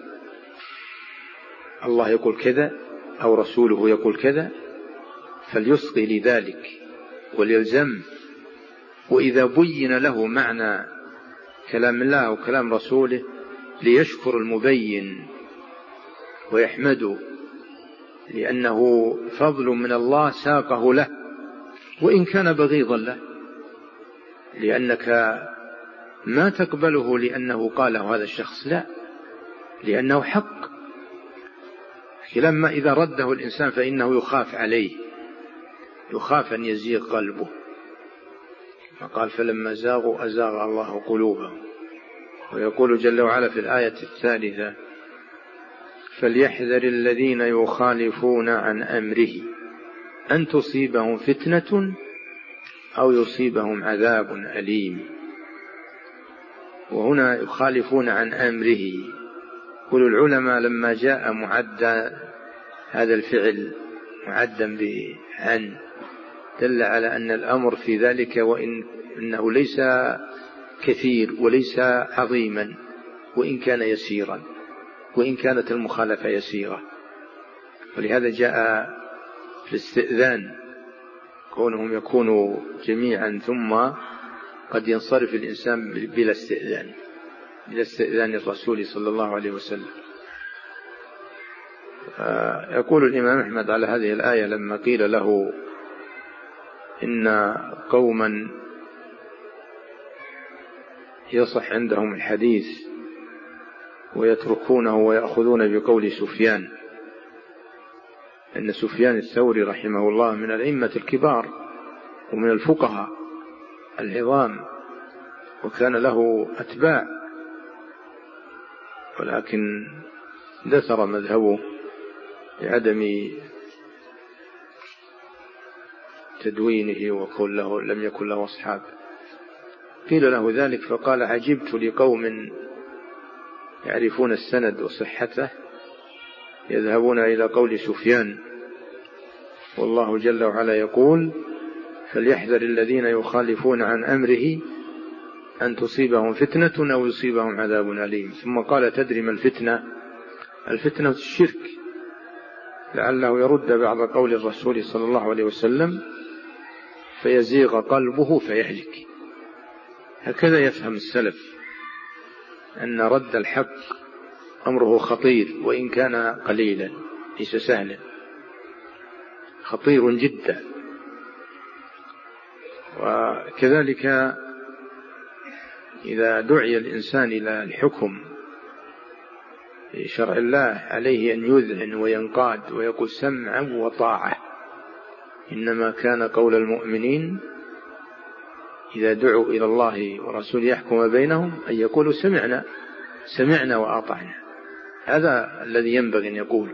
الله يقول كذا أو رسوله يقول كذا فليصغي لذلك وليلزم. وإذا بين له معنى كلام الله وكلام رسوله ليشكر المبين ويحمده، لأنه فضل من الله ساقه له وإن كان بغيضا له، لأنك ما تقبله لأنه قاله هذا الشخص، لا، لأنه حق. لما إذا رده الإنسان فإنه يخاف عليه، يخاف أن يزيغ قلبه. فقال فلما زاغوا أزاغ الله قلوبهم. ويقول جل وعلا في الآية الثالثة فليحذر الذين يخالفون عن أمره أن تصيبهم فتنة أو يصيبهم عذاب أليم. وهنا يخالفون عن أمره. قل العلماء لما جاء معدى هذا الفعل معدا بعن دل على أن الأمر في ذلك وإن إنه ليس كثير وليس عظيما وإن كان يسيرا وإن كانت المخالفة يسيرة. ولهذا جاء في الاستئذان كونهم يكونوا جميعا ثم قد ينصرف الإنسان بلا استئذان بلا استئذان الرسول صلى الله عليه وسلم. يقول الإمام أحمد على هذه الآية لما قيل له إن قوما يصح عندهم الحديث ويتركونه ويأخذون بقول سفيان، أن سفيان الثوري رحمه الله من الأئمة الكبار ومن الفقهاء العظام وكان له أتباع، ولكن دثر مذهبه لعدم تدوينه وقل له لم يكن له أصحاب. قيل له ذلك فقال عجبت لقوم يعرفون السند وصحته يذهبون إلى قول سفيان، والله جل وعلا يقول فليحذر الذين يخالفون عن أمره أن تصيبهم فتنة أو يصيبهم عذاب أليم. ثم قال تدري ما الفتنة؟ الفتنة الشرك، لعله يرد بعض قول الرسول صلى الله عليه وسلم فيزيغ قلبه فيهلك. هكذا يفهم السلف أن رد الحق أمره خطير وإن كان قليلا ليس سهلا، خطير جدا. وكذلك إذا دعي الإنسان إلى الحكم في شرع الله عليه أن يذعن وينقاد ويقول سمعا وطاعة. إنما كان قول المؤمنين إذا دعوا إلى الله ورسوله يحكم بينهم أن يقولوا سمعنا سمعنا وأطعنا. هذا الذي ينبغي أن يقول.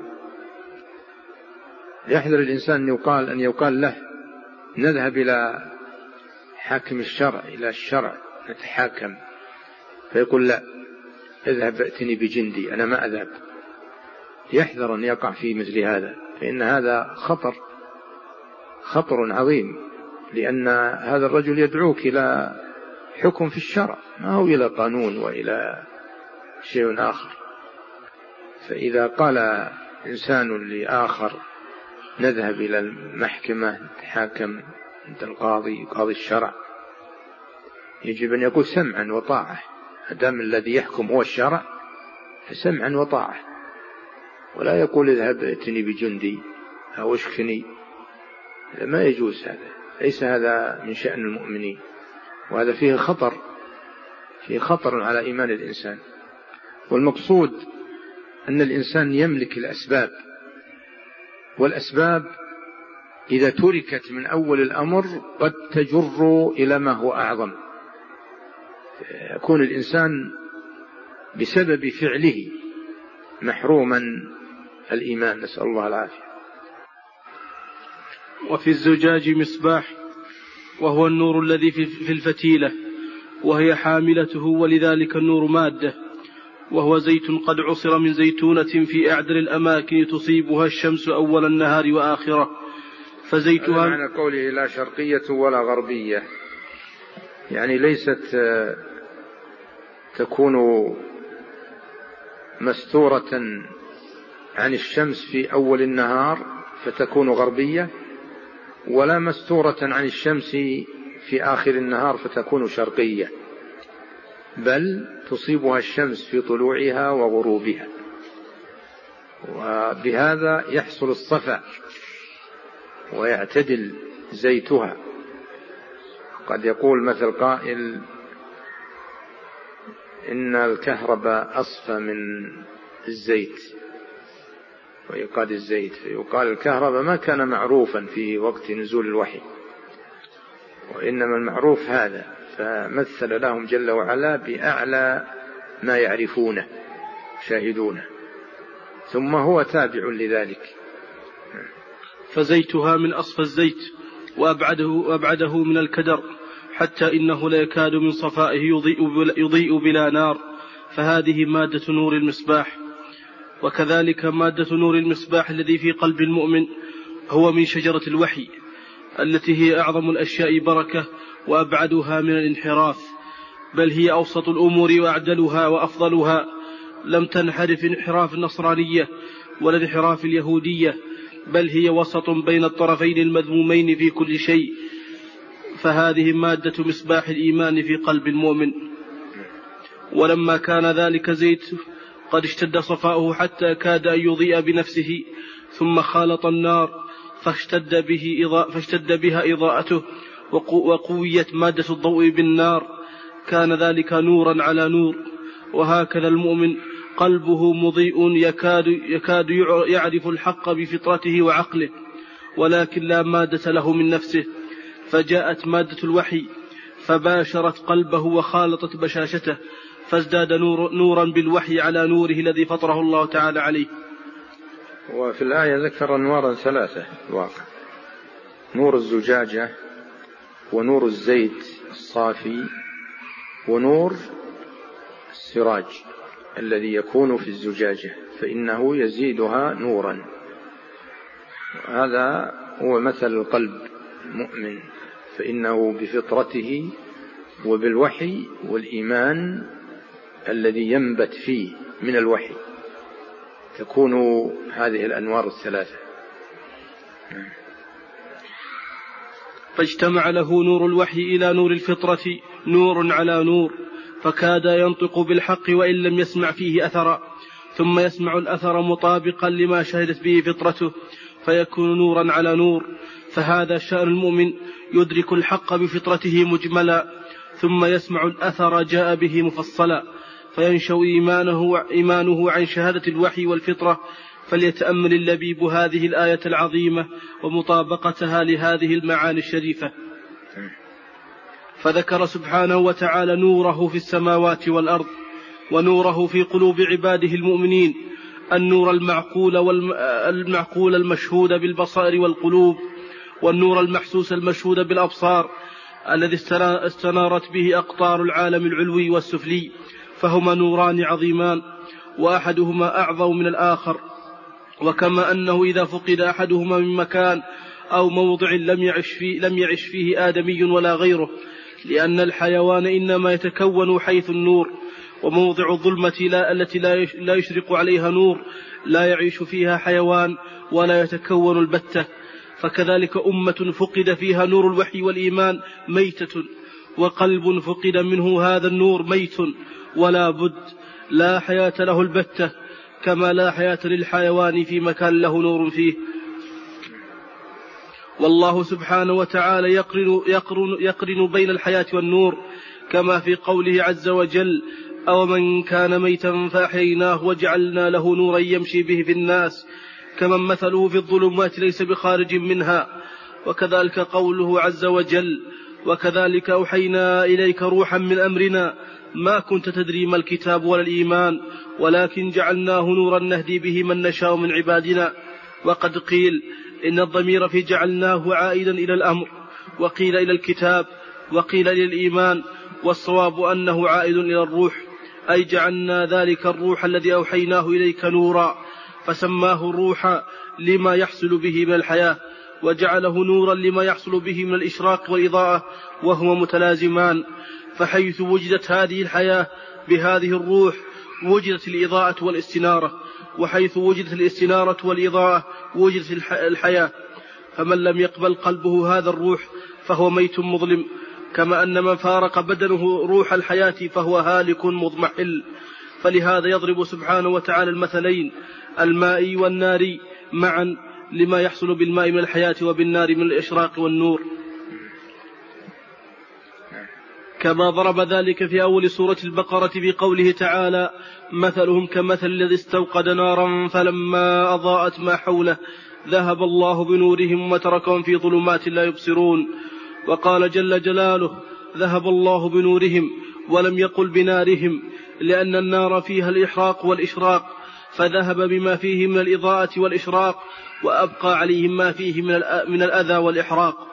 يحذر الإنسان أن يقال, أن يقال له نذهب إلى حاكم الشرع إلى الشرع نتحاكم، فيقول لا اذهب ائتني بجندي أنا ما أذهب. يحذر أن يقع في مثل هذا، فإن هذا خطر خطر عظيم، لأن هذا الرجل يدعوك إلى حكم في الشرع ما هو إلى قانون وإلى شيء آخر. فإذا قال إنسان لآخر نذهب إلى المحكمة نتحاكم عند القاضي قاضي الشرع، يجب أن يقول سمعا وطاعة. أدام الذي يحكم هو الشرع فسمعا وطاعة، ولا يقول اذهب ائتني بجندي أو اشكني. ما يجوز هذا، ليس هذا من شأن المؤمنين، وهذا فيه خطر فيه خطر على إيمان الإنسان. والمقصود أن الإنسان يملك الأسباب، والأسباب إذا تركت من أول الأمر قد تجر إلى ما هو أعظم. يكون الإنسان بسبب فعله محروما الإيمان، نسأل الله العافية. وفي الزجاج مصباح، وهو النور الذي في الفتيلة، وهي حاملته، ولذلك النور مادة، وهو زيت قد عصر من زيتونة في أعدل الأماكن تصيبها الشمس أول النهار وآخره، فزيتها معنى قوله لا شرقية ولا غربية، يعني ليست تكون مستورة عن الشمس في أول النهار فتكون غربية، ولا مستورة عن الشمس في آخر النهار فتكون شرقية، بل تصيبها الشمس في طلوعها وغروبها، وبهذا يحصل الصفا ويعتدل زيتها. قد يقول مثل قائل إن الكهرباء أصفى من الزيت ويقاد الزيت، فيقال الكهرباء ما كان معروفا في وقت نزول الوحي، وإنما المعروف هذا، فمثل لهم جل وعلا بأعلى ما يعرفونه شاهدونه، ثم هو تابع لذلك. فزيتها من أصفى الزيت وأبعده, وأبعده من الكدر، حتى إنه لا يكاد من صفائه يضيء بلا, يضيء بلا نار، فهذه مادة نور المصباح. وكذلك مادة نور المصباح الذي في قلب المؤمن هو من شجرة الوحي التي هي أعظم الأشياء بركة وأبعدها من الانحراف، بل هي أوسط الأمور وأعدلها وأفضلها، لم تنحرف انحراف النصرانية ولا انحراف اليهودية، بل هي وسط بين الطرفين المذمومين في كل شيء، فهذه مادة مصباح الإيمان في قلب المؤمن. ولما كان ذلك زيت قد اشتد صفاؤه حتى كاد أن يضيء بنفسه، ثم خالط النار فاشتد, به إضاء فاشتد بها إضاءته وقويت مادة الضوء بالنار، كان ذلك نورا على نور. وهكذا المؤمن قلبه مضيء يكاد, يكاد يعرف الحق بفطرته وعقله، ولكن لا مادة له من نفسه، فجاءت مادة الوحي فباشرت قلبه وخالطت بشاشته، فازداد نور نورا بالوحي على نوره الذي فطره الله تعالى عليه. وفي الآية ذكر أنوارا ثلاثة الواقع: نور الزجاجة، ونور الزيت الصافي، ونور السراج الذي يكون في الزجاجة، فإنه يزيدها نورا. هذا هو مثل القلب المؤمن، فإنه بفطرته وبالوحي والإيمان الذي ينبت فيه من الوحي تكون هذه الأنوار الثلاثة. فاجتمع له نور الوحي إلى نور الفطرة نور على نور، فكاد ينطق بالحق وإن لم يسمع فيه أثرا، ثم يسمع الأثر مطابقا لما شهدت به فطرته فيكون نورا على نور. فهذا شأن المؤمن، يدرك الحق بفطرته مجملا، ثم يسمع الأثر جاء به مفصلا، فينشأ إيمانه, إيمانه عن شهادة الوحي والفطرة. فليتأمل اللبيب هذه الآية العظيمة ومطابقتها لهذه المعاني الشريفة. فذكر سبحانه وتعالى نوره في السماوات والأرض، ونوره في قلوب عباده المؤمنين، النور المعقول, والمعقول المشهود بالبصائر والقلوب، والنور المحسوس المشهود بالأبصار الذي استنارت به أقطار العالم العلوي والسفلي، فهما نوران عظيمان، وأحدهما أعظم من الآخر. وكما أنه إذا فقد أحدهما من مكان أو موضع لم يعش فيه, لم يعش فيه آدمي ولا غيره، لأن الحيوان إنما يتكون حيث النور، وموضع الظلمة لا التي لا يشرق عليها نور لا يعيش فيها حيوان ولا يتكون البتة. فكذلك أمة فقد فيها نور الوحي والإيمان ميتة، وقلب فقد منه هذا النور ميت ولا بد لا حياة له البتة، كما لا حياة للحيوان في مكان له نور فيه. والله سبحانه وتعالى يقرن, يقرن, يقرن بين الحياة والنور، كما في قوله عز وجل: أو من كان ميتا فأحييناه وجعلنا له نورا يمشي به في الناس كمن مثله في الظلمات ليس بخارج منها. وكذلك قوله عز وجل: وكذلك أوحينا إليك روحا من أمرنا ما كنت تدري ما الكتاب ولا الإيمان ولكن جعلناه نورا نهدي به من نشاء من عبادنا. وقد قيل إن الضمير في جعلناه عائدا إلى الأمر، وقيل إلى الكتاب، وقيل إلى الإيمان، والصواب أنه عائد إلى الروح، أي جعلنا ذلك الروح الذي أوحيناه إليك نورا، فسماه الروح لما يحصل به من الحياة، وجعله نورا لما يحصل به من الإشراق والإضاءة، وهما متلازمان. فحيث وجدت هذه الحياة بهذه الروح وجدت الإضاءة والاستنارة، وحيث وجدت الاستنارة والإضاءة وجدت الحياة. فمن لم يقبل قلبه هذا الروح فهو ميت مظلم، كما أن من فارق بدنه روح الحياة فهو هالك مضمحل. فلهذا يضرب سبحانه وتعالى المثلين الماء والنار معا لما يحصل بالماء من الحياة وبالنار من الإشراق والنور، كما ضرب ذلك في أول سورة البقرة بقوله تعالى: مثلهم كمثل الذي استوقد نارا فلما أضاءت ما حوله ذهب الله بنورهم وتركهم في ظلمات لا يبصرون. وقال جل جلاله: ذهب الله بنورهم، ولم يقل بنارهم، لأن النار فيها الإحراق والإشراق، فذهب بما فيه من الإضاءة والإشراق، وأبقى عليهم ما فيه من الأذى والإحراق.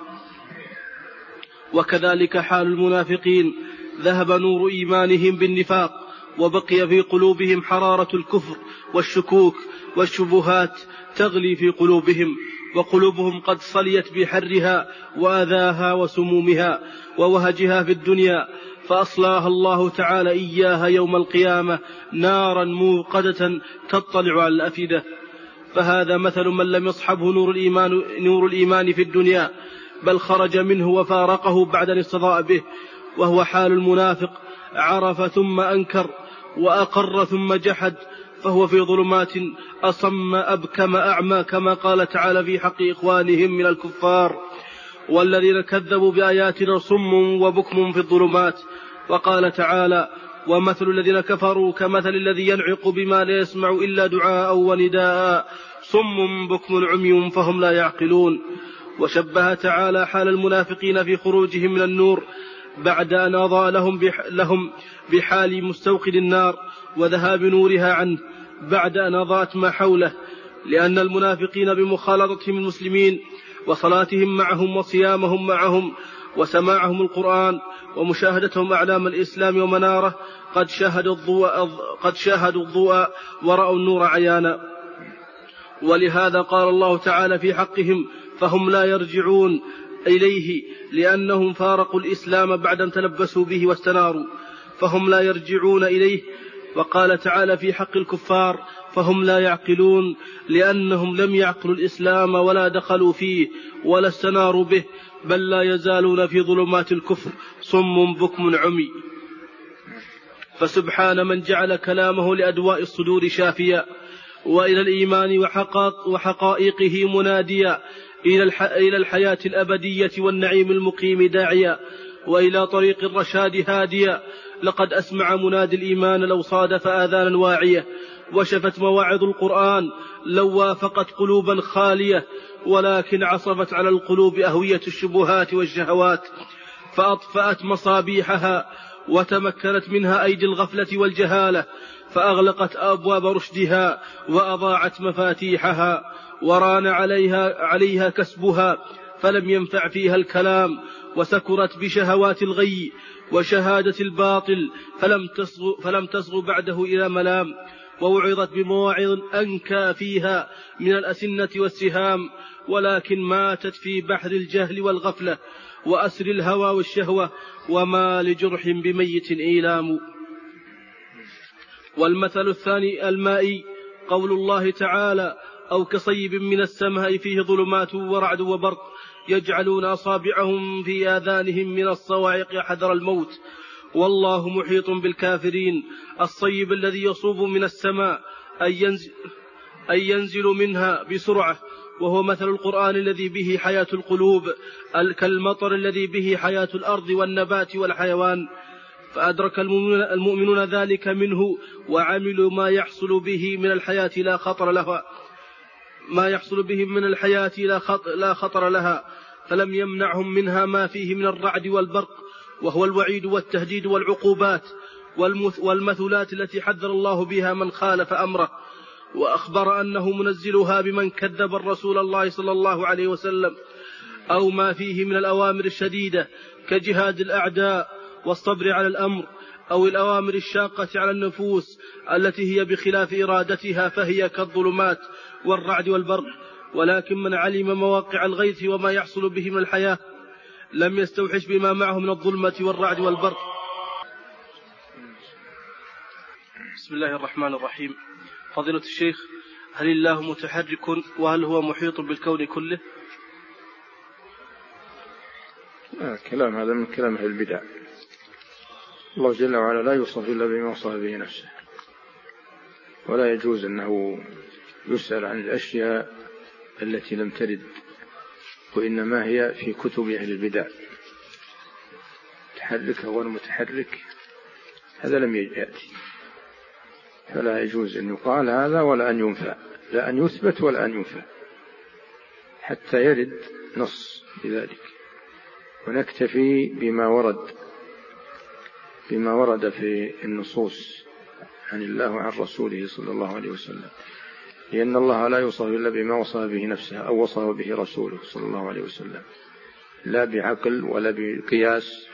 وكذلك حال المنافقين، ذهب نور إيمانهم بالنفاق، وبقي في قلوبهم حرارة الكفر والشكوك والشبهات تغلي في قلوبهم، وقلوبهم قد صليت بحرها وأذاها وسمومها ووهجها في الدنيا، فأصلاها الله تعالى إياها يوم القيامة نارا موقدة تطلع على الأفئدة. فهذا مثل من لم يصحبه نور الإيمان, نور الإيمان في الدنيا، بل خرج منه وفارقه بعد أن استضاء به، وهو حال المنافق، عرف ثم أنكر، وأقر ثم جحد، فهو في ظلمات أصم أبكم أعمى، كما قال تعالى في حق إخوانهم من الكفار: والذين كذبوا بآياتنا صم وبكم في الظلمات. وقال تعالى: ومثل الذين كفروا كمثل الذي ينعق بما لا يسمع إلا دعاء ونداء صم بكم عمي فهم لا يعقلون. وشبه تعالى حال المنافقين في خروجهم من النور بعد أن أضاء لهم, بح لهم بحال مستوقد النار وذهاب نورها عنه بعد أن أضاءت ما حوله، لأن المنافقين بمخالطتهم المسلمين وصلاتهم معهم وصيامهم معهم وسماعهم القرآن ومشاهدتهم أعلام الإسلام ومناره قد شاهدوا الضوء, قد شاهدوا الضوء ورأوا النور عيانا. ولهذا قال الله تعالى في حقهم: فهم لا يرجعون إليه، لأنهم فارقوا الإسلام بعد أن تلبسوا به واستناروا، فهم لا يرجعون إليه. وقال تعالى في حق الكفار: فهم لا يعقلون، لأنهم لم يعقلوا الإسلام ولا دخلوا فيه ولا استناروا به، بل لا يزالون في ظلمات الكفر صم بكم عمي. فسبحان من جعل كلامه لأدواء الصدور شافيا، وإلى الإيمان وحقائقه مناديا، إلى الحياة الأبدية والنعيم المقيم داعيا، وإلى طريق الرشاد هاديا. لقد أسمع منادي الإيمان لو صادف آذانا واعية، وشفت مواعظ القرآن لو وافقت قلوبا خالية، ولكن عصبت على القلوب أهوية الشبهات والشهوات، فأطفأت مصابيحها، وتمكنت منها أيدي الغفلة والجهالة، فأغلقت أبواب رشدها وأضاعت مفاتيحها، وران عليها, عليها كسبها، فلم ينفع فيها الكلام، وسكرت بشهوات الغي وشهادة الباطل، فلم تصغ, فلم تصغ بعده إلى ملام، ووعظت بمواعظ أنكى فيها من الأسنة والسهام، ولكن ماتت في بحر الجهل والغفلة وأسر الهوى والشهوة، وما لجرح بميت إيلام. والمثل الثاني المائي، قول الله تعالى: أو كصيب من السماء فيه ظلمات ورعد وبرق يجعلون أصابعهم في آذانهم من الصواعق حذر الموت والله محيط بالكافرين. الصيب الذي يصوب من السماء أي ينزل, أي ينزل منها بسرعة، وهو مثل القرآن الذي به حياة القلوب، كالمطر الذي به حياة الأرض والنبات والحيوان. فأدرك المؤمنون ذلك منه، وعملوا ما يحصل به من الحياة لا خطر لها ما يحصل به من الحياة لا خطر لها، فلم يمنعهم منها ما فيه من الرعد والبرق، وهو الوعيد والتهديد والعقوبات والمثلات التي حذر الله بها من خالف أمره، وأخبر أنه منزلها بمن كذب الرسول الله صلى الله عليه وسلم، أو ما فيه من الأوامر الشديدة كجهاد الأعداء والصبر على الأمر، أو الأوامر الشاقة على النفوس التي هي بخلاف إرادتها، فهي كالظلمات والرعد والبرق. ولكن من علم مواقع الغيث وما يحصل به من الحياة لم يستوحش بما معه من الظلمة والرعد والبرق. بسم الله الرحمن الرحيم. فضيلة الشيخ، هل الله متحرك وهل هو محيط بالكون كله؟ آه كلام هذا من كلام أهل البدع. الله جل وعلا لا يوصف إلا بما وصف به نفسه، ولا يجوز أنه يسأل عن الأشياء التي لم ترد، وإنما هي في كتب أهل البدع. متحرك أو متحرك هذا لم يأتي، فلا يجوز أن يقال هذا ولا أن ينفع، لا أن يثبت ولا أن ينفع حتى يرد نص بذلك. ونكتفي بما ورد بما ورد في النصوص عن الله وعن رسوله صلى الله عليه وسلم، لأن الله لا يوصف إلا بما وصف به نفسه أو وصف به رسوله صلى الله عليه وسلم، لا بعقل ولا بقياس،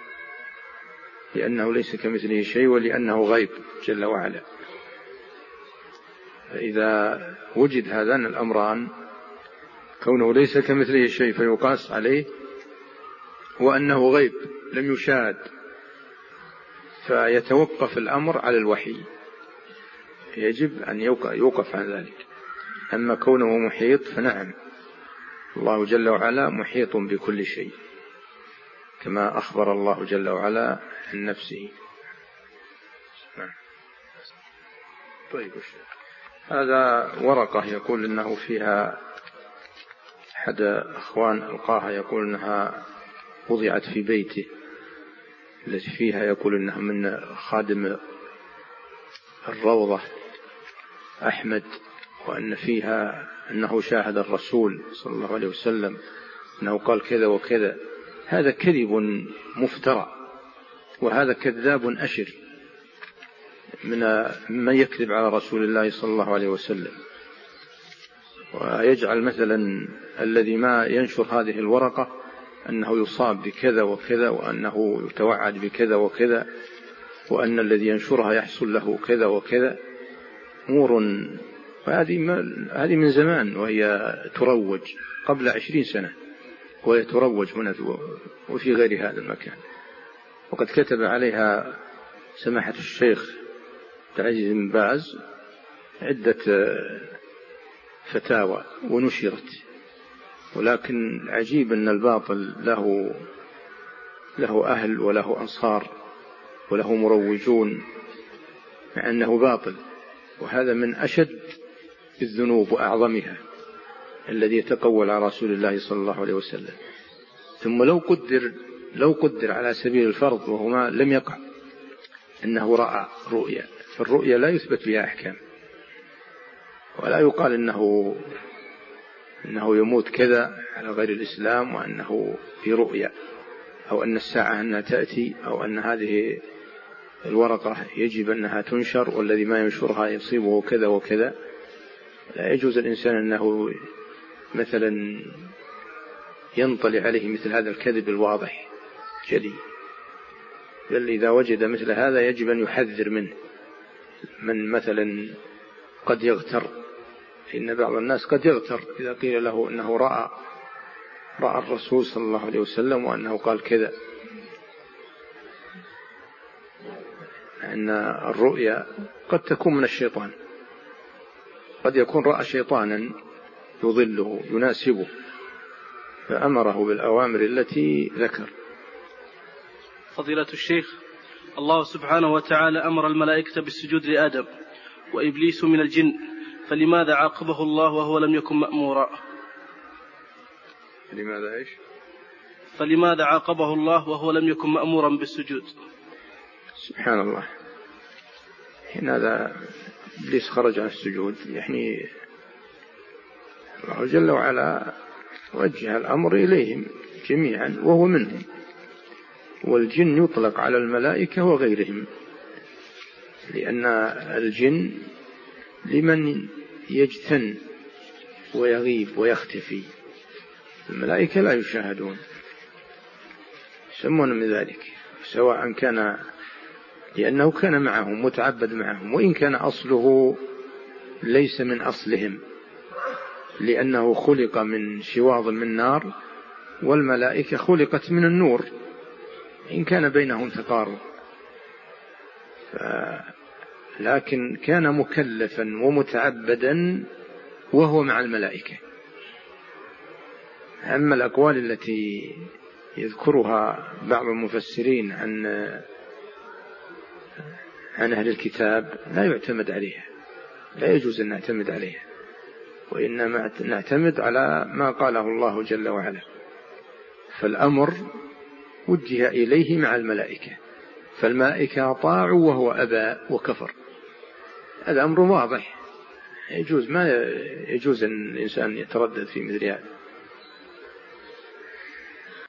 لأنه ليس كمثله شيء ولأنه غيب جل وعلا. فإذا وجد هذان الأمران، كونه ليس كمثله شيء فيقاس عليه، وأنه غيب لم يشاهد، فيتوقف الأمر على الوحي، يجب أن يوقف عن ذلك. أما كونه محيط فنعم، الله جل وعلا محيط بكل شيء كما أخبر الله جل وعلا عن نفسه. طيب، هذا ورقة يقول إنه فيها أحد أخوان ألقاها، يقول إنها وضعت في بيته التي فيها، يقول إنها من خادم الروضة أحمد، وأن فيها أنه شاهد الرسول صلى الله عليه وسلم أنه قال كذا وكذا. هذا كذب مفترى، وهذا كذاب أشر من من يكذب على رسول الله صلى الله عليه وسلم، ويجعل مثلا الذي ما ينشر هذه الورقة أنه يصاب بكذا وكذا، وأنه يتوعد بكذا وكذا، وأن الذي ينشرها يحصل له كذا وكذا أمور. وهذه هذه من زمان، وهي تروج قبل عشرين سنة، وهي تروج هنا وفي غير هذا المكان. وقد كتب عليها سماحة الشيخ عبد العزيز بن باز عدة فتاوى ونشرت، ولكن عجيب أن الباطل له له أهل وله أنصار وله مروجون، مع أنه باطل. وهذا من أشد الذنوب وأعظمها، الذي يتقول على رسول الله صلى الله عليه وسلم. ثم لو قدر لو قدر على سبيل الفرض وهو ما لم يقع أنه رأى رؤيا، فالرؤيا لا يثبت بها أحكام، ولا يقال إنه أنه يموت كذا على غير الإسلام، وأنه في رؤيا، أو أن الساعة أنها تأتي، أو أن هذه الورقة يجب أنها تنشر، والذي ما ينشرها يصيبه كذا وكذا. لا يجوز الإنسان أنه مثلا ينطلي عليه مثل هذا الكذب الواضح جلي، بل إذا وجد مثل هذا يجب أن يحذر منه. من مثلا قد يغتر، إن بعض الناس قد يغتر إذا قيل له أنه رأى رأى الرسول صلى الله عليه وسلم وأنه قال كذا، أن الرؤيا قد تكون من الشيطان، قد يكون رأى شيطانا يضله يناسبه فأمره بالأوامر التي ذكر. فضيلة الشيخ، الله سبحانه وتعالى أمر الملائكة بالسجود لآدم وإبليس من الجن، فلماذا عاقبه الله وهو لم يكن مأمورا؟ لماذا إيش؟ فلماذا عاقبه الله وهو لم يكن مأمورا بالسجود؟ سبحان الله، حين هذا إبليس خرج عن السجود، يعني الله جل وعلا وجه الأمر إليهم جميعا وهو منهم. والجن يطلق على الملائكة وغيرهم، لأن الجن لمن يجتن ويغيب ويختفي، الملائكة لا يشاهدون، يسمون من ذلك، سواء كان لأنه كان معهم متعبد معهم، وإن كان أصله ليس من أصلهم، لأنه خلق من شواظ من نار، والملائكة خلقت من النور، إن كان بينهم تقارب، لكن كان مكلفا ومتعبدا وهو مع الملائكة. أما الأقوال التي يذكرها بعض المفسرين عن عن أهل الكتاب لا يعتمد عليها، لا يجوز أن نعتمد عليها، وإنما نعتمد على ما قاله الله جل وعلا. فالأمر وجه إليه مع الملائكة، فالملائكة طاعوا وهو أبى وكفر، هذا أمر واضح، يجوز ما يجوز أن الإنسان يتردد في مثل هذا.